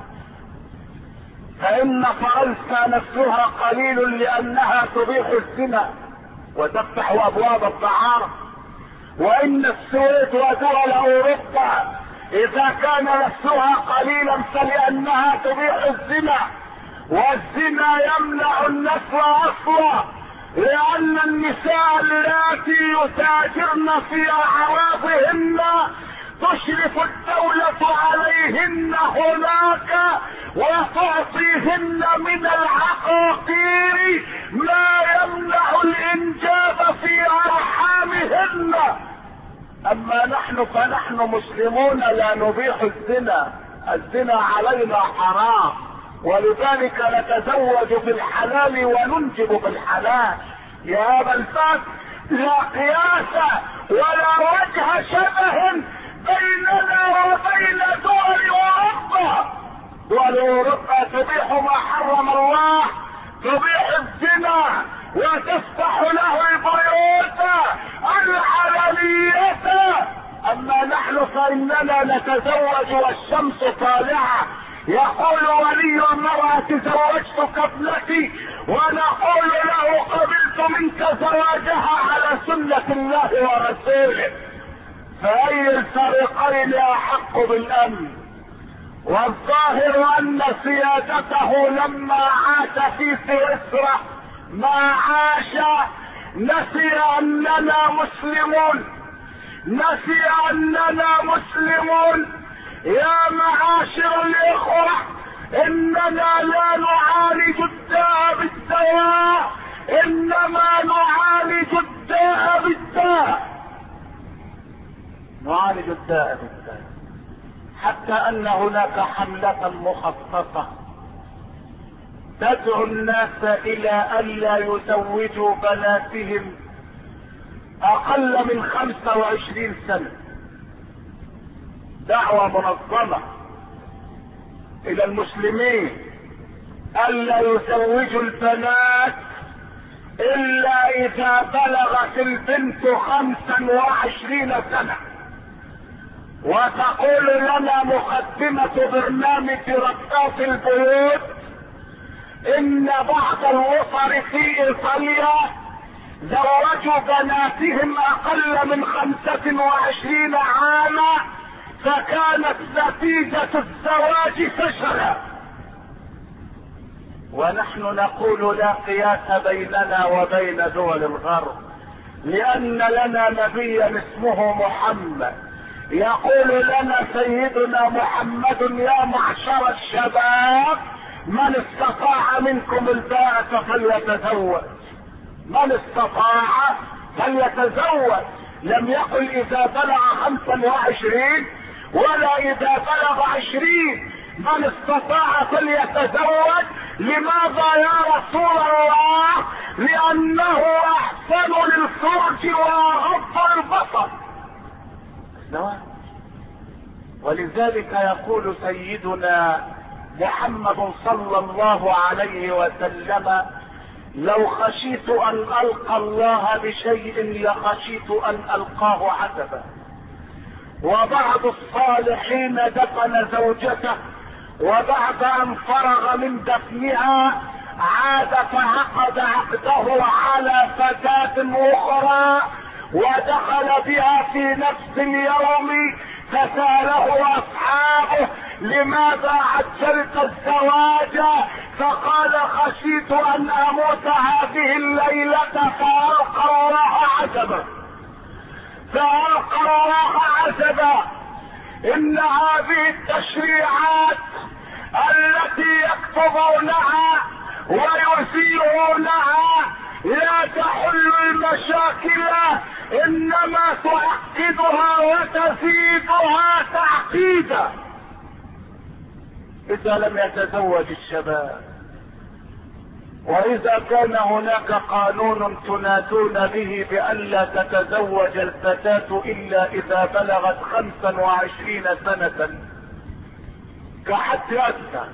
فان فرنسا نسلها قليل لانها تبيح الزنا وتفتح ابواب الدعارة، وان السويد ودول اوروبا اذا كان نسلها قليلا فلانها تبيح الزنا، والزنا يمنع النسل اصلا، لان النساء اللاتي يتاجرن في اعراضهن تشرف الدولة عليهن هناك وتعطيهن من العقاقير ما يمنع الانجاب في ارحامهن. اما نحن فنحن مسلمون لا نبيح الزنا، الزنا علينا حرام، ولذلك نتزوج بالحلال وننجب بالحلال. يا ابا الفتح، لا قياس ولا وجه شبه بيننا وبين دول اوروبا. دول اوروبا تبيح ما حرم الله، تبيح الزنا وتفتح له البيوت الحلالية. اما نحن فاننا نتزوج والشمس طالعة. يقول ولي المرأة: تزوجتك ابنتي، ونقول له: قبلت منك زواجها على سنة الله ورسوله. فأي الفريقين أحق بالأمن؟ والظاهر أن سيادته لما عاش في سويسرا ما عاش نسي اننا مسلمون، نسي اننا مسلمون. يا معاشر الاخوة، اننا لا نعالج الداء بالدواء، انما نعالج الداء بالداء، نعالج الداء بالداء. حتى ان هناك حملة مخصصة تدعو الناس الى الا يزوجوا بناتهم اقل من 25 سنة. دعوة منظمة الى المسلمين الا يزوجوا البنات الا اذا بلغت البنت 25 سنة. وتقول لنا مقدمة برنامج ربات البيوت ان بعض الاسر في ايطاليا زوجوا بناتهم اقل من 25 عاما، فكانت نتيجة الزواج فشلا. ونحن نقول لا قياس بيننا وبين دول الغرب، لان لنا نبيا اسمه محمد يقول لنا سيدنا محمد: يا معشر الشباب من استطاع منكم الباءة فليتزوج، من استطاع فليتزوج. لم يقل اذا بلغ 25 ولا اذا بلغ 20. من استطاع فليتزوج. لماذا يا رسول الله؟ لانه احسن للفرج واغض البصر. ولذلك يقول سيدنا محمد صلى الله عليه وسلم: لو خشيت ان القى الله بشيء لخشيت ان القاه عتبا. وبعض الصالحين دفن زوجته، وبعد ان فرغ من دفنها عاد فعقد عقده على فتاة اخرى ودخل بها في نفس اليوم. فسأله اصحابه: لماذا عجلت الزواج؟ فقال: خشيت ان اموت هذه الليلة فألقى الله عجبا، فألقى الله عجبا. ان هذه التشريعات التي يكتبونها ويزيلونها لا تحل المشاكل، انما تعقدها وتزيدها تعقيدا. اذا لم يتزوج الشباب، واذا كان هناك قانون تنادون به بألا تتزوج الفتاة الا اذا بلغت 25 سنة كحد ادنى،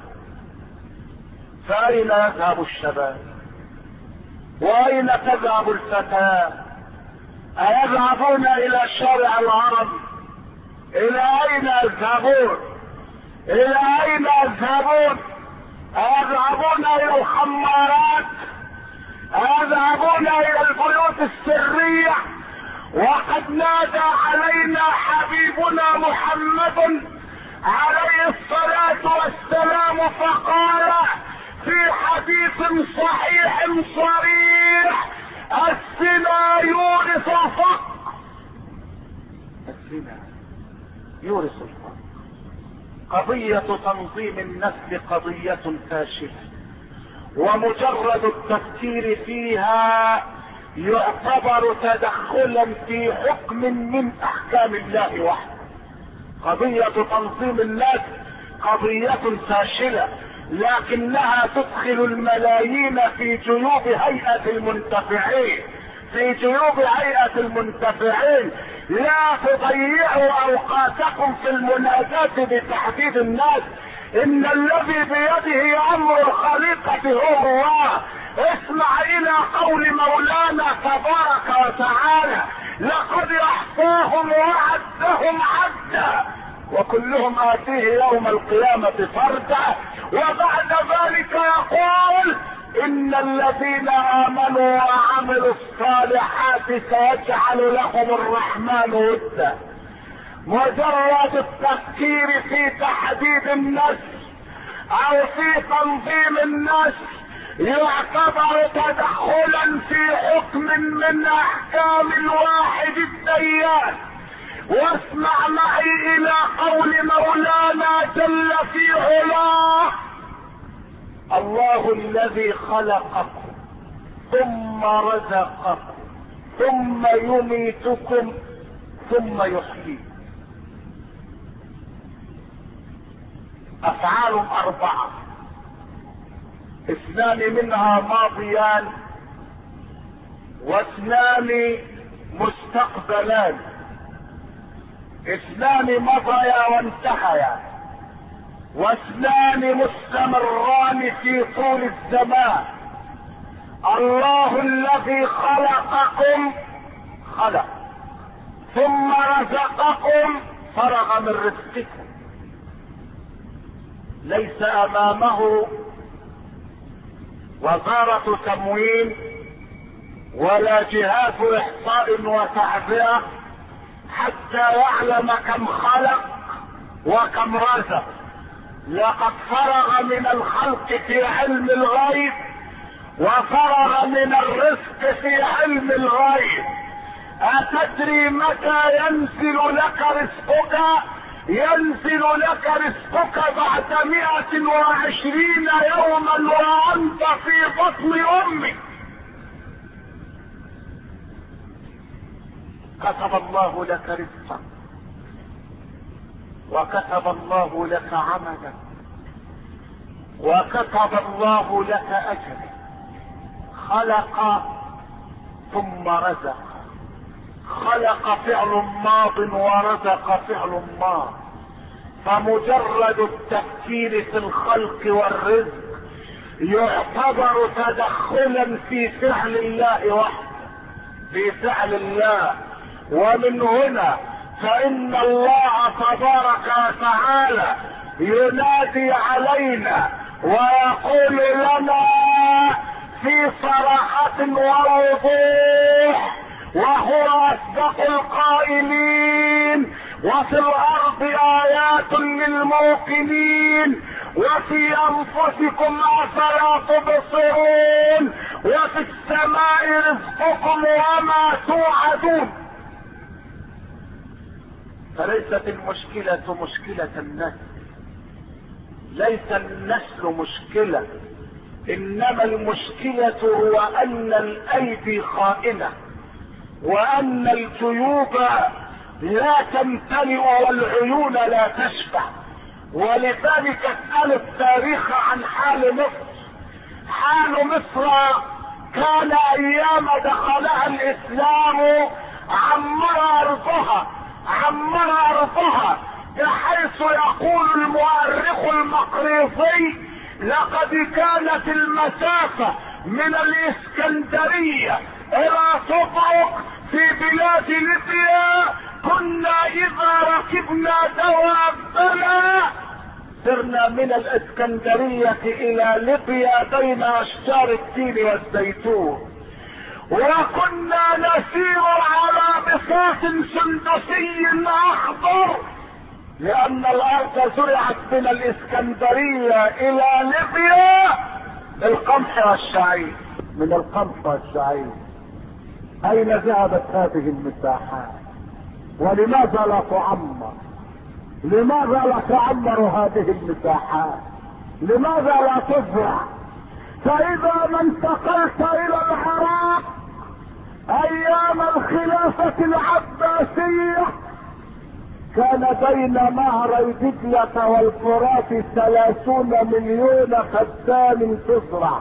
فاين يذهب الشباب؟ واين تذهب الفتاة؟ ايذهبون الى شارع العرب؟ الى اين يذهبون؟ الى اين يذهبون؟ ايذهبون الى الخمارات؟ ايذهبون الى البيوت السرية؟ وقد نادى علينا حبيبنا محمد عليه الصلاة والسلام فقال في حديث صحيح صريح: الزنا يورث الفقر. الزنا يورث الفقر. قضية تنظيم النسل قضية فاشلة، ومجرد التفكير فيها يعتبر تدخلا في حكم من احكام الله وحده. قضية تنظيم النسل قضية فاشلة، لكنها تدخل الملايين في جيوب هيئة المنتفعين، في جيوب هيئة المنتفعين. لا تضيعوا اوقاتكم في المناداة بتحديد الناس. ان الذي بيده امر الخليقة هو الله. اسمع الى قول مولانا تبارك وتعالى: لقد احصاهم وعدهم عدا وكلهم آتيه يوم القيامة فردا. وبعد ذلك يقول: إن الذين آمنوا وعملوا الصالحات سيجعل لهم الرحمن ودا. مجرد التفكير في تحديد النسل أو في تنظيم النسل يعتبر تدخلا في حكم من احكام الواحد الديان. واسمع معي الى قول مولانا جل في علاه: الله الذي خلقكم ثم رزقكم ثم يميتكم ثم يحييكم. افعال 4، 2 منها ماضيان و2 مستقبلان. 2 مضيا وانتهيا و2 مستمران في طول الزمان. الله الذي خلقكم خلق، ثم رزقكم فرغ من رزقكم، ليس امامه وزارة تموين ولا جهات احصاء وتعبئة حتى يعلم كم خلق وكم رزق. لقد فرغ من الخلق في علم الغيب وفرغ من الرزق في علم الغيب. أتدري متى ينزل لك رزقك؟ ينزل لك رزقك بعد 120 يوما وأنت في بطن أمك. كتب الله لك رزقا وكتب الله لك عملا وكتب الله لك أجرا. خلق ثم رزق. خلق فعل ماض ورزق فعل ماض، فمجرد التفكير في الخلق والرزق يعتبر تدخلا في فعل الله وحده، في فعل الله. ومن هنا فإن الله تبارك وتعالى ينادي علينا ويقول لنا في صراحة ووضوح، وهو أصدق القائلين: وفي الأرض آيات للموقنين وفي أنفسكم أفلا تبصرون وفي السماء رزقكم وما توعدون. فليست المشكلة مشكلة النسل، ليس النسل مشكلة، إنما المشكلة هو أن الأيدي خائنة وأن الجيوب لا تمتلئ والعيون لا تشبع. ولذلك اسأل التاريخ عن حال مصر. حال مصر كان أيام دخلها الإسلام عمر أرضها بحيث يقول المؤرخ المقريزي: لقد كانت المسافة من الإسكندرية إلى طبرق في بلاد ليبيا كنا إذا ركبنا دوابنا سرنا من الإسكندرية إلى ليبيا بين أشجار التين والزيتون، وكنا نسير على بساط سندسي أخضر، لأن الأرض زرعت من الإسكندرية إلى ليبيا بالقمح والشعير. من القمح والشعير أين ذهبت هذه المساحات؟ ولماذا لا تعمر؟ لماذا لا تعمر هذه المساحات؟ لماذا لا تزرع؟ فإذا ما انتقلت إلى العراق أيام الخلافة العباسية كان بين نهري دجلة والفرات 30 مليون فدان تزرع.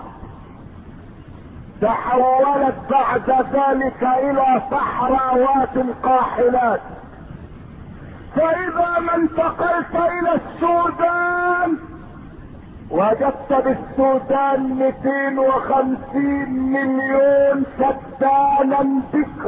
تحولت بعد ذلك الى صحراوات قاحلات. فاذا ما انتقلت الى السودان وجدت بالسودان 250 مليون فدانا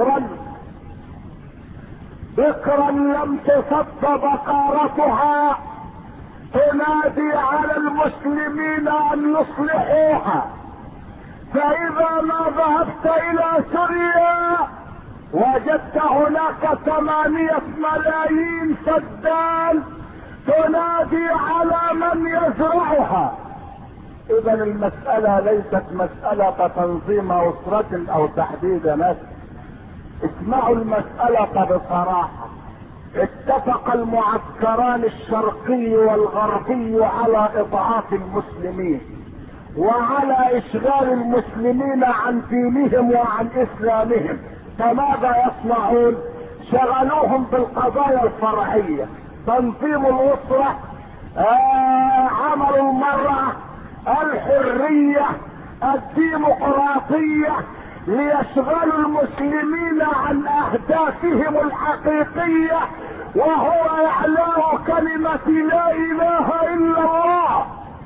بكرا لم تصد بقارتها تنادي على المسلمين ان يصلحوها. فاذا ما ذهبت الى سوريا وجدت هناك 8 ملايين فدان تنادي على من يزرعها. اذا المسألة ليست مسألة تنظيم اسرة او تحديد نسل. اسمعوا المسألة بصراحة. اتفق المعسكران الشرقي والغربي على اضعاف المسلمين وعلى اشغال المسلمين عن دينهم وعن اسلامهم. فماذا يصنعون؟ شغلوهم بالقضايا الفرعية، تنظيم الاسرة، عمل المرأة، الحرية، الديمقراطية، ليشغلوا المسلمين عن اهدافهم الحقيقية وهو اعلاء كلمة لا اله الا الله.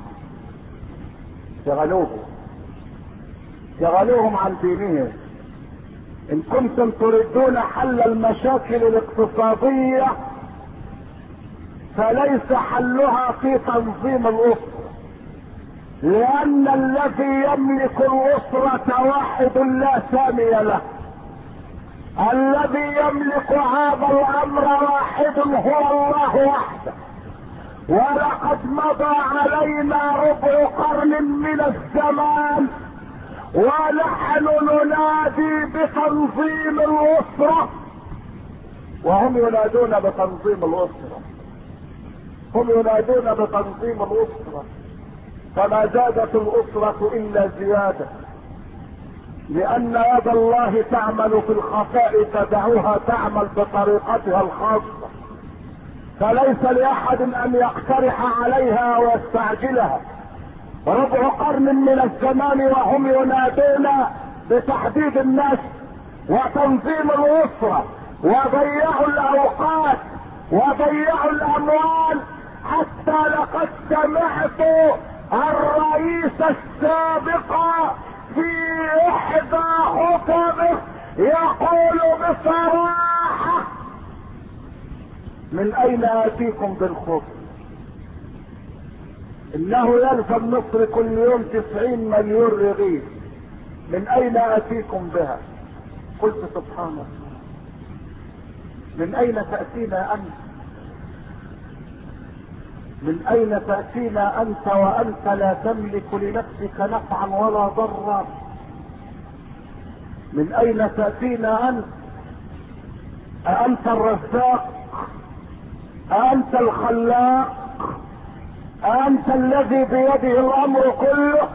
شغلوهم عن دينهم. ان كنتم تريدون حل المشاكل الاقتصادية فليس حلها في تنظيم الاسرة، لان الذي يملك الاسرة واحد لا ثاني له. الذي يملك هذا الامر واحد هو الله وحده. ولقد مضى علينا ربع قرن من الزمان ونحن ننادي بتنظيم الاسرة وهم ينادون بتنظيم الاسرة. هم ينادون بتنظيم الاسرة، فما زادت الاسرة الا زيادة، لان يد الله تعمل في الخفاء فدعوها تعمل بطريقتها الخاصة، فليس لاحد ان يقترح عليها ويستعجلها. ربع قرن من الزمان وهم ينادون بتحديد الناس وتنظيم الاسرة، وضيعوا الاوقات وضيعوا الاموال، حتى لقد سمعت الرئيس السابق في احدى خطبه يقول بصراحة: من اين اتيكم بالخبز؟ انه يلزم مصر كل يوم 90 مليون رغيف، من اين اتيكم بها؟ قلت سبحان الله، من اين تأتينا انت؟ من اين تأتينا انت وانت لا تملك لنفسك نفعا ولا ضرا؟ من اين تأتينا انت؟ أأنت الرزاق؟ أأنت الخلاق؟ أأنت الذي بيده الامر كله؟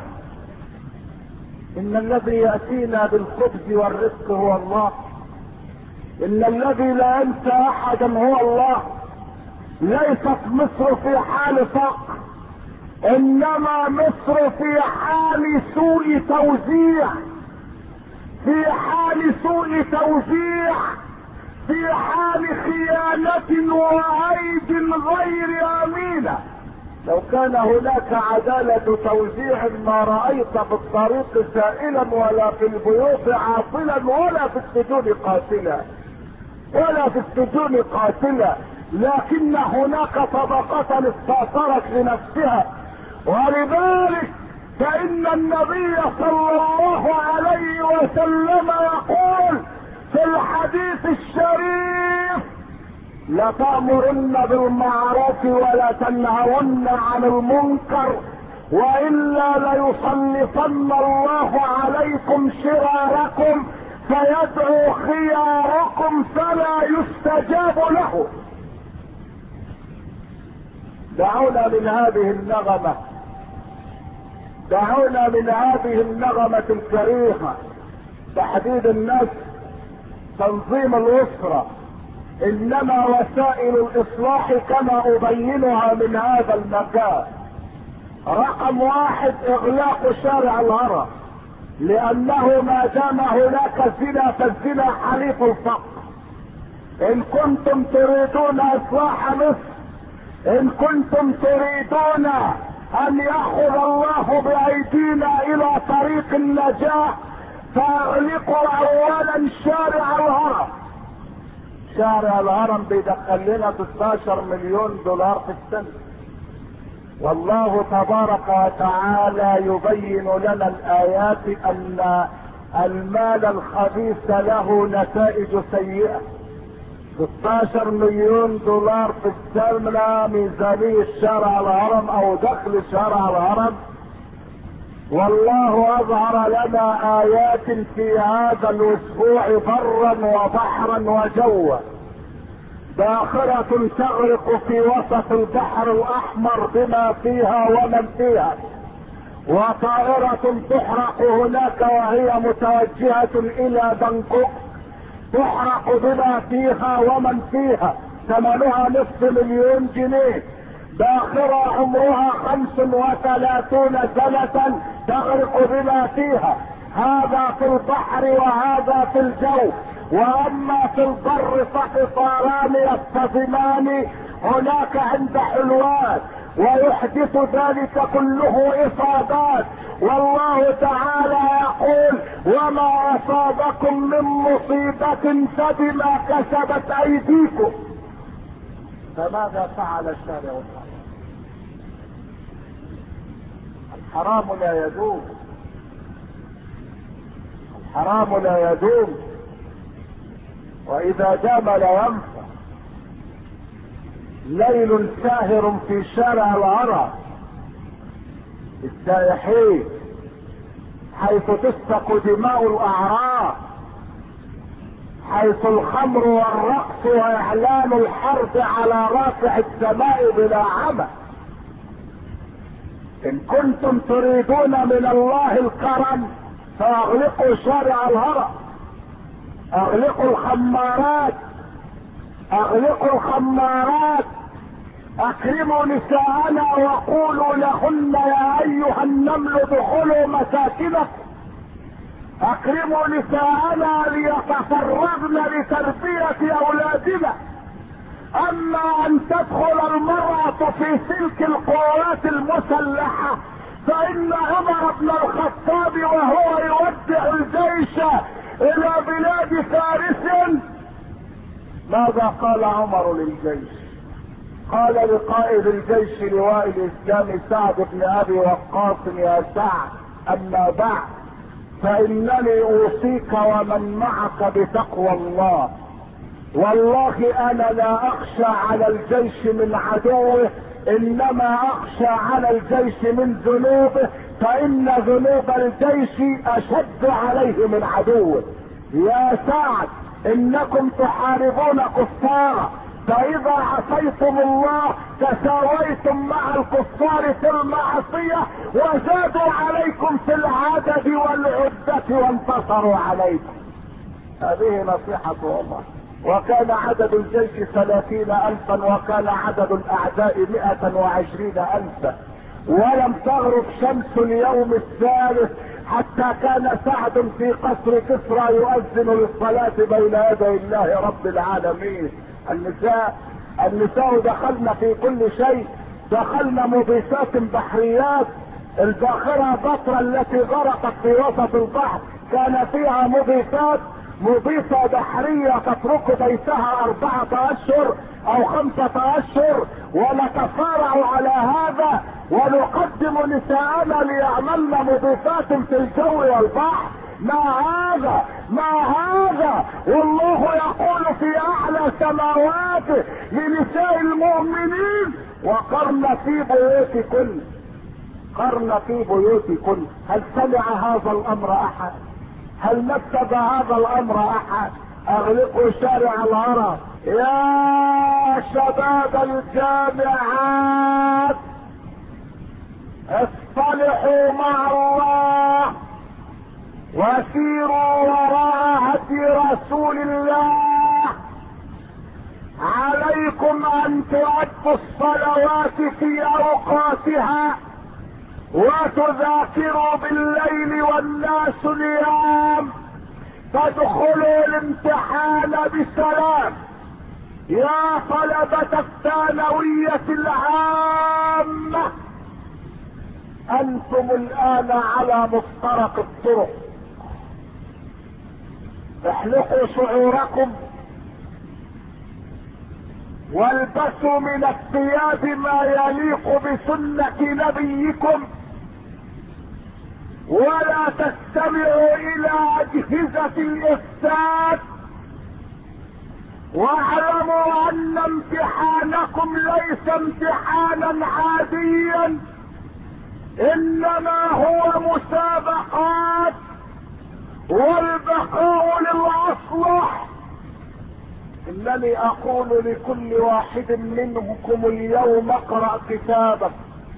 ان الذي يأتينا بالخبز والرزق هو الله. ان الذي لا ينسى احدا هو الله. ليست مصر في حال فقر، انما مصر في حال سوء توزيع، في حال سوء توزيع، في حال خيانة وعيب غير امينة. لو كان هناك عدالة توزيع ما رأيت في الطريق سائلا ولا في البيوت عاطلا ولا في السجون قاتلا ولا في السجون قاتلا، لكن هناك طبقة استأثرت لنفسها. ولذلك فإن النبي صلى الله عليه وسلم يقول في الحديث الشريف: لتأمرن بالمعروف ولا تنهون عن المنكر وإلا ليسلطن الله عليكم شراركم فيدعو خياركم فلا يستجاب له. دعونا من هذه النغمة، دعونا من هذه النغمة الكريهة. تحديد النفس، تنظيم الأسرة، انما وسائل الاصلاح كما ابينها من هذا المكان. رقم 1: اغلاق شارع الهرم، لانه ما دام هناك زنا فالزنا حليف الفقر. ان كنتم تريدون اصلاح مصر، ان كنتم تريدون ان ياخذ الله بايدينا الى طريق النجاة، فاغلقوا اولا شارع الهرم. شارع الهرم بيدخل لنا 16 مليون دولار في السنة، والله تبارك وتعالى يبين لنا الايات ان المال الخبيث له نتائج سيئة. 16 مليون دولار في السنة ميزانية شارع الهرم او دخل شارع الهرم، والله اظهر لنا ايات في هذا الاسبوع برا وبحرا وجوا، باخرة تغرق في وسط البحر الاحمر بما فيها ومن فيها، وطائرة تحرق هناك وهي متوجهة الى بنكوك تحرق بما فيها ومن فيها، ثمنها $500,000 جنيه، باخرة عمرها 35 سنة تغرق بما فيها. هذا في البحر وهذا في الجو. واما في البر فقطاران يصطدمان هناك عند حلوان، ويحدث ذلك كله اصابات. والله تعالى يقول: وما اصابكم من مصيبة فبما كسبت ايديكم. فماذا فعل الشارع الحرام؟ الحرام لا يدوم، الحرام لا يدوم، واذا دام لا ينفع. ليل ساهر في شارع العرب السائحين حيث تسفك دماء الاعراض، حيث الخمر والرقص واعلان الحرب على رافع السماء بلا عمى. ان كنتم تريدون من الله الكرم فاغلقوا شارع الهرم، اغلقوا الخمارات، اغلقوا الخمارات، اكرموا نساءنا وقولوا لهن يا ايها النمل ادخلوا مساكنكم، اكرموا نساءنا ليتفرغن لتربية اولادنا. اما ان تدخل المرأة في سلك القوات المسلحة فان عمر بن الخطاب وهو يودع الجيش الى بلاد فارس ماذا قال عمر للجيش؟ قال لقائد الجيش لواء الاسلام سعد بن ابي وقاص: يا سعد، اما بعد فانني اوصيك ومن معك بتقوى الله. والله انا لا اخشى على الجيش من عدوه، انما اخشى على الجيش من ذنوبه، فان ذنوب الجيش اشد عليه من عدوه. يا سعد، انكم تحاربون كفارا، فاذا عصيتم الله تساويتم مع الكفار في المعصية وزادوا عليكم في العدد والعدة وانتصروا عليكم. هذه نصيحة الله. وكان عدد الجيش 30,000 وكان عدد الاعداء 120,000. ولم تغرب شمس اليوم الثالث حتى كان سعد في قصر كسرى يؤذن للصلاة بين يدي الله رب العالمين. النساء دخلن في كل شيء، دخلن مضيفات بحريات. الباخرة بطرة التي غرقت في وسط البحر كان فيها مضيفة بحرية تترك بيتها 4 أشهر او 5 أشهر، ونتفارع على هذا ونقدم نساءنا ليعملن مضيفات في الجو والبحر. ما هذا والله يقول في اعلى سماواته لنساء المؤمنين: وقرن في بيوتكن، قرن في بيوتكن. هل سمع هذا الامر احد؟ هل نفذ هذا الامر احد؟ اغلقوا شارع الهرم. يا شباب الجامعات اصطلحوا مع الله وسيروا وراء هدي رسول الله. عليكم ان تؤدوا الصلوات في اوقاتها وتذاكروا بالليل والناس نيام، تدخلوا الامتحان بسلام. يا طلبة الثانوية العامة، انتم الان على مفترق الطرق. احلقوا شعوركم والبسوا من الثياب ما يليق بسنة نبيكم، ولا تستمعوا الى اجهزة الافساد، واعلموا ان امتحانكم ليس امتحانا عاديا، انما هو مسابقات، والبقاء للاصلح. انني اقول لكل واحد منكم اليوم اقرأ كتابك،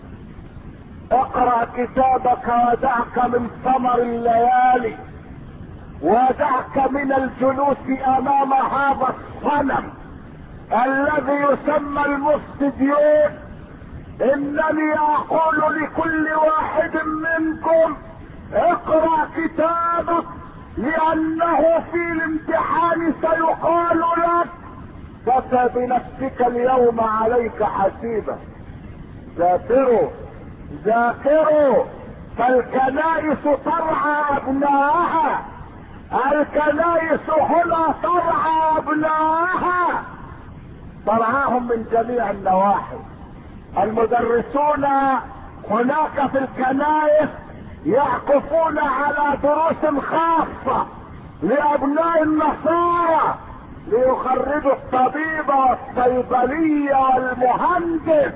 اقرأ كتابك ودعك من ثمر الليالي، ودعك من الجلوس امام هذا الصنم الذي يسمى المفسدين. انني اقول لكل واحد منكم اقرأ كتابك، لانه في الامتحان سيقال لك كفى بنفسك اليوم عليك حسيبا. ذاكروا ذاكروا، فالكنائس ترعى ابنائها، الكنائس هنا ترعى ابنائها، ترعاهم من جميع النواحي. المدرسون هناك في الكنائس يعكفون على دروس خاصة لابناء النصارى ليخرجوا الطبيب والصيدلية والمهندس.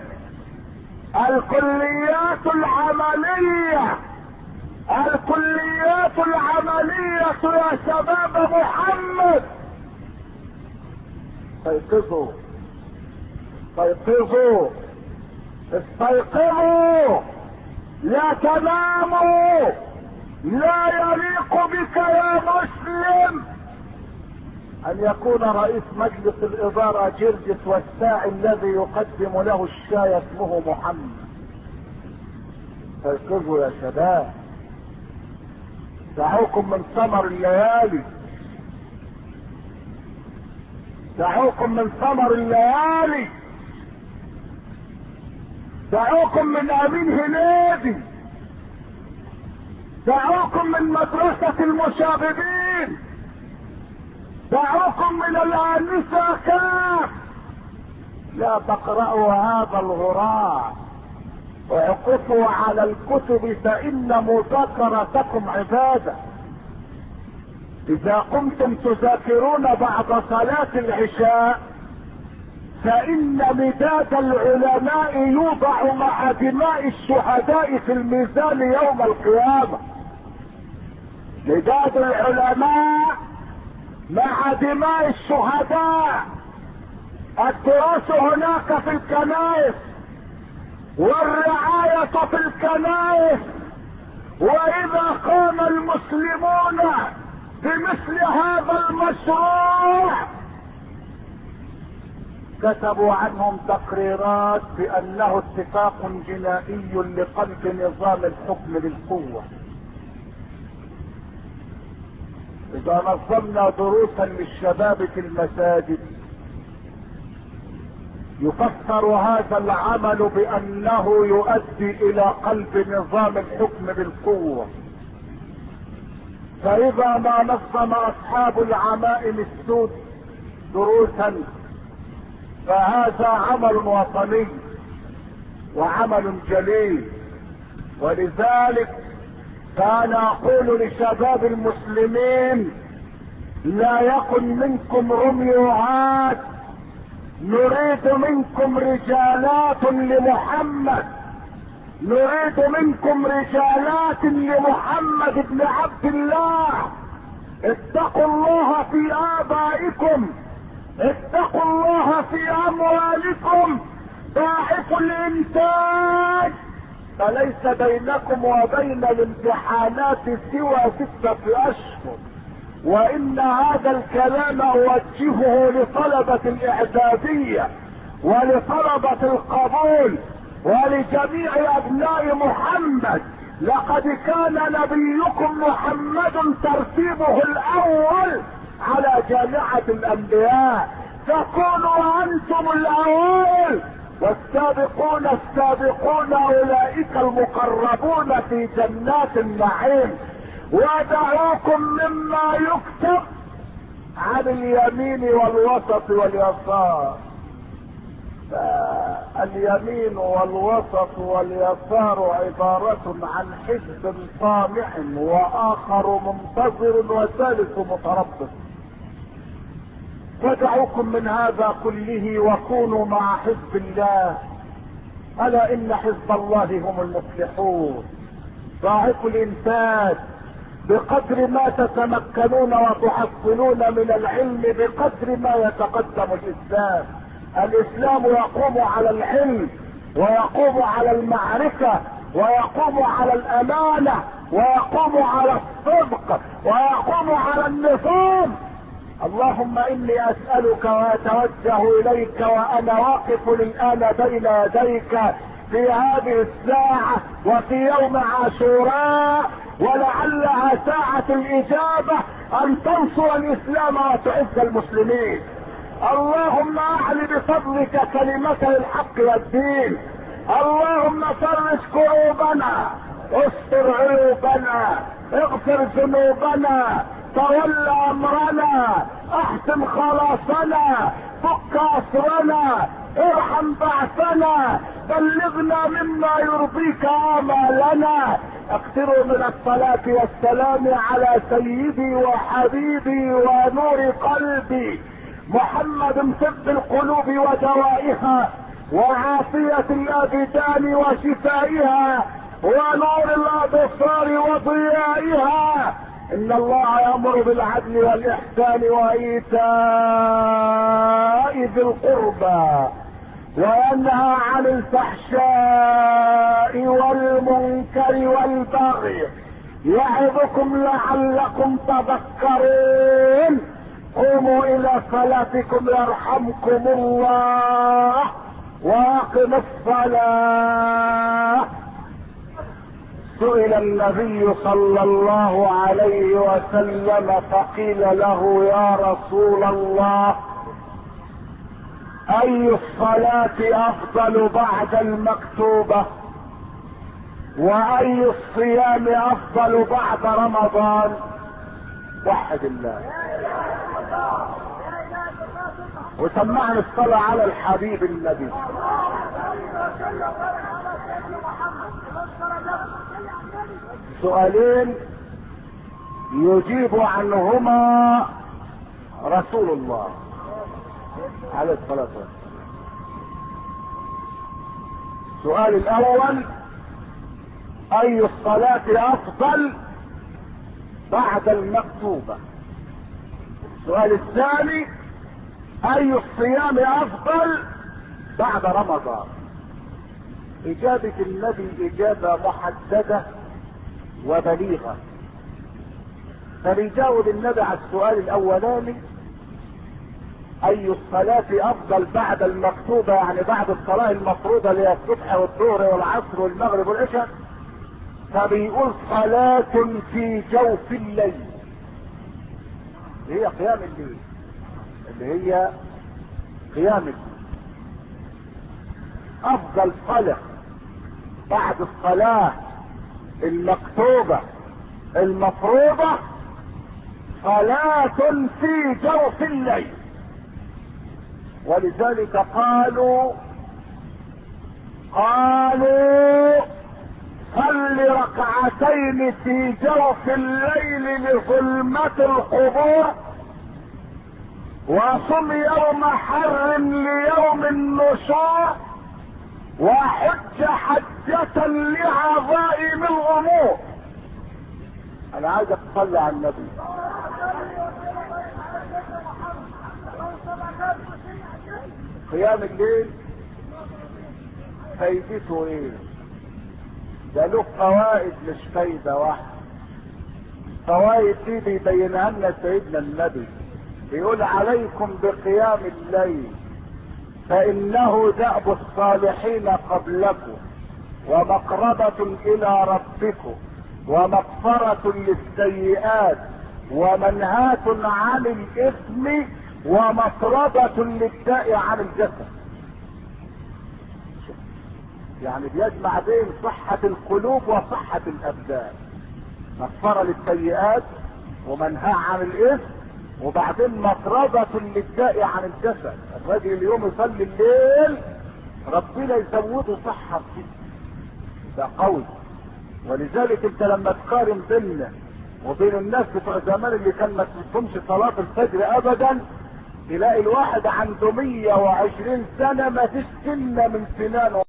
الكليات العملية، الكليات العملية يا شباب محمد، استيقظوا استيقظوا استيقظوا، لا تناموا، لا يليق بك يا مسلم ان يكون رئيس مجلس الادارة جرجس والساعي الذي يقدم له الشاي اسمه محمد. استيقظوا يا شباب، دعوكم من ثمر الليالي، دعوكم من ثمر الليالي، دعوكم من امين هنيدي، دعوكم من مدرسة المشاغبين، دعوكم من الآنسة كاف. لا تقرأوا هذا الغراء، وعقفوا على الكتب، فإن مذاكرتكم عبادة. إذا قمتم تذاكرون بعد صلاة العشاء فإن مداد العلماء يوضع مع دماء الشهداء في الميزان يوم القيامة. مداد العلماء مع دماء الشهداء. الدروس هناك في الكنائس، والرعاية في الكنائس، وإذا قام المسلمون بمثل هذا المشروع كتبوا عنهم تقريرات بأنه اتفاق جنائي لقلب نظام الحكم بالقوة. إذا نظمنا دروسا للشباب في المساجد يفسر هذا العمل بأنه يؤدي إلى قلب نظام الحكم بالقوة. فإذا ما نظم أصحاب العمائم السود دروسا فهذا عمل وطني وعمل جليل. ولذلك فأنا أقول لشباب المسلمين لا يكن منكم رميوعات، نريد منكم رجالات لمحمد، نريد منكم رجالات لمحمد بن عبد الله. اتقوا الله في آبائكم، اتقوا الله في أموالكم، ضاعفوا الإنتاج، فليس بينكم وبين الامتحانات سوى 6 أشهر. وإن هذا الكلام أوجهه لطلبة الإعدادية ولطلبة القبول ولجميع أبناء محمد. لقد كان نبيكم محمد ترتيبه الأول على جامعة الأنبياء، فكونوا أنتم الأول، والسابقون السابقون أولئك المقربون في جنات النعيم. ودعوكم مما يكتب عن اليمين والوسط واليسار. اليمين والوسط واليسار عبارة عن حزب طامع وآخر منتظر وثالث متربص. فدعوكم من هذا كله وكونوا مع حزب الله، الا ان حزب الله هم المفلحون. ضاعفوا الانتاج بقدر ما تتمكنون وتحصلون من العلم بقدر ما يتقدم الاسلام. الاسلام يقوم على العلم ويقوم على المعرفة ويقوم على الامانة ويقوم على الصدق ويقوم على النظام. اللهم اني اسألك واتوجه اليك وانا واقف الان بين يديك في هذه الساعة وفي يوم عاشوراء ولعلها ساعة الاجابة ان تنصر الاسلام وتعز المسلمين. اللهم اعل بفضلك كلمتي الحق والدين. اللهم فرج كروبنا، استر عيوبنا، اغفر ذنوبنا، تول امرنا، احسن خلاصنا، فك اسرنا، ارحم بعثنا، بلغنا مما يرضيك امالنا. اكثروا من الصلاة والسلام على سيدي وحبيبي ونور قلبي محمد، طب القلوب ودوائها وعافية الابدان وشفائها ونور الابصار وضيائها. ان الله يأمر بالعدل والاحسان وايتاء ذي القربى وينهى عن الفحشاء والمنكر والبغي يعظكم لعلكم تذكرون. قوموا الى صلاتكم يرحمكم الله واقم الصلاة. سئل النبي صلى الله عليه وسلم فقيل له يا رسول الله اي الصلاة افضل بعد المكتوبة واي الصيام افضل بعد رمضان؟ وحد الله وسمعنا الصلاة على الحبيب النبي. سؤالين يجيب عنهما رسول الله عليه الصلاة والسلام. السؤال الاول اي الصلاة افضل بعد المكتوبة؟ السؤال الثاني اي الصيام افضل بعد رمضان؟ اجابة النبي اجابة محددة وبليغة. فبيجاوب النبي على السؤال الاولاني اي الصلاة افضل بعد المكتوبة، يعني بعد الصلاة المفروضة اللي هي الصبح والظهر والعصر والمغرب والعشاء، فبيقول صلاة في جوف الليل اللي هي قيام الليل، اللي هي قيام الليل. افضل صلاة بعد الصلاة المكتوبة المفروضة صلاة في جوف الليل. ولذلك قالوا صل ركعتين في جوف الليل لظلمة القبور وصم يوم حر ليوم النشور وحج حجة لعظائم الامور. انا عايزك تصلي على النبي. قيام الليل فايدته ايه؟ ده له فوائد مش فايدة واحدة. فوائد دي بيبينها لنا سيدنا النبي، بيقول عليكم بقيام الليل فانه دأب الصالحين قبلكم ومقربة الى ربكم ومغفرة للسيئات ومنهاة عن الاثم ومطردة للداء عن الجسد. يعني بيجمع بين صحة القلوب وصحة الابدان، مغفرة للسيئات ومنهاة عن الاثم وبعدين مطردة للداء عن الجسد. الراجل اليوم يصلي الليل ربنا يزوده صحة فيه، ده قوي. ولذلك انت لما تقارن بيننا وبين الناس بتوع زمان اللي كان ما تفهمش صلاة الفجر ابدا، تلاقي الواحد عنده 120 سنة ما فيش سنة من سنانه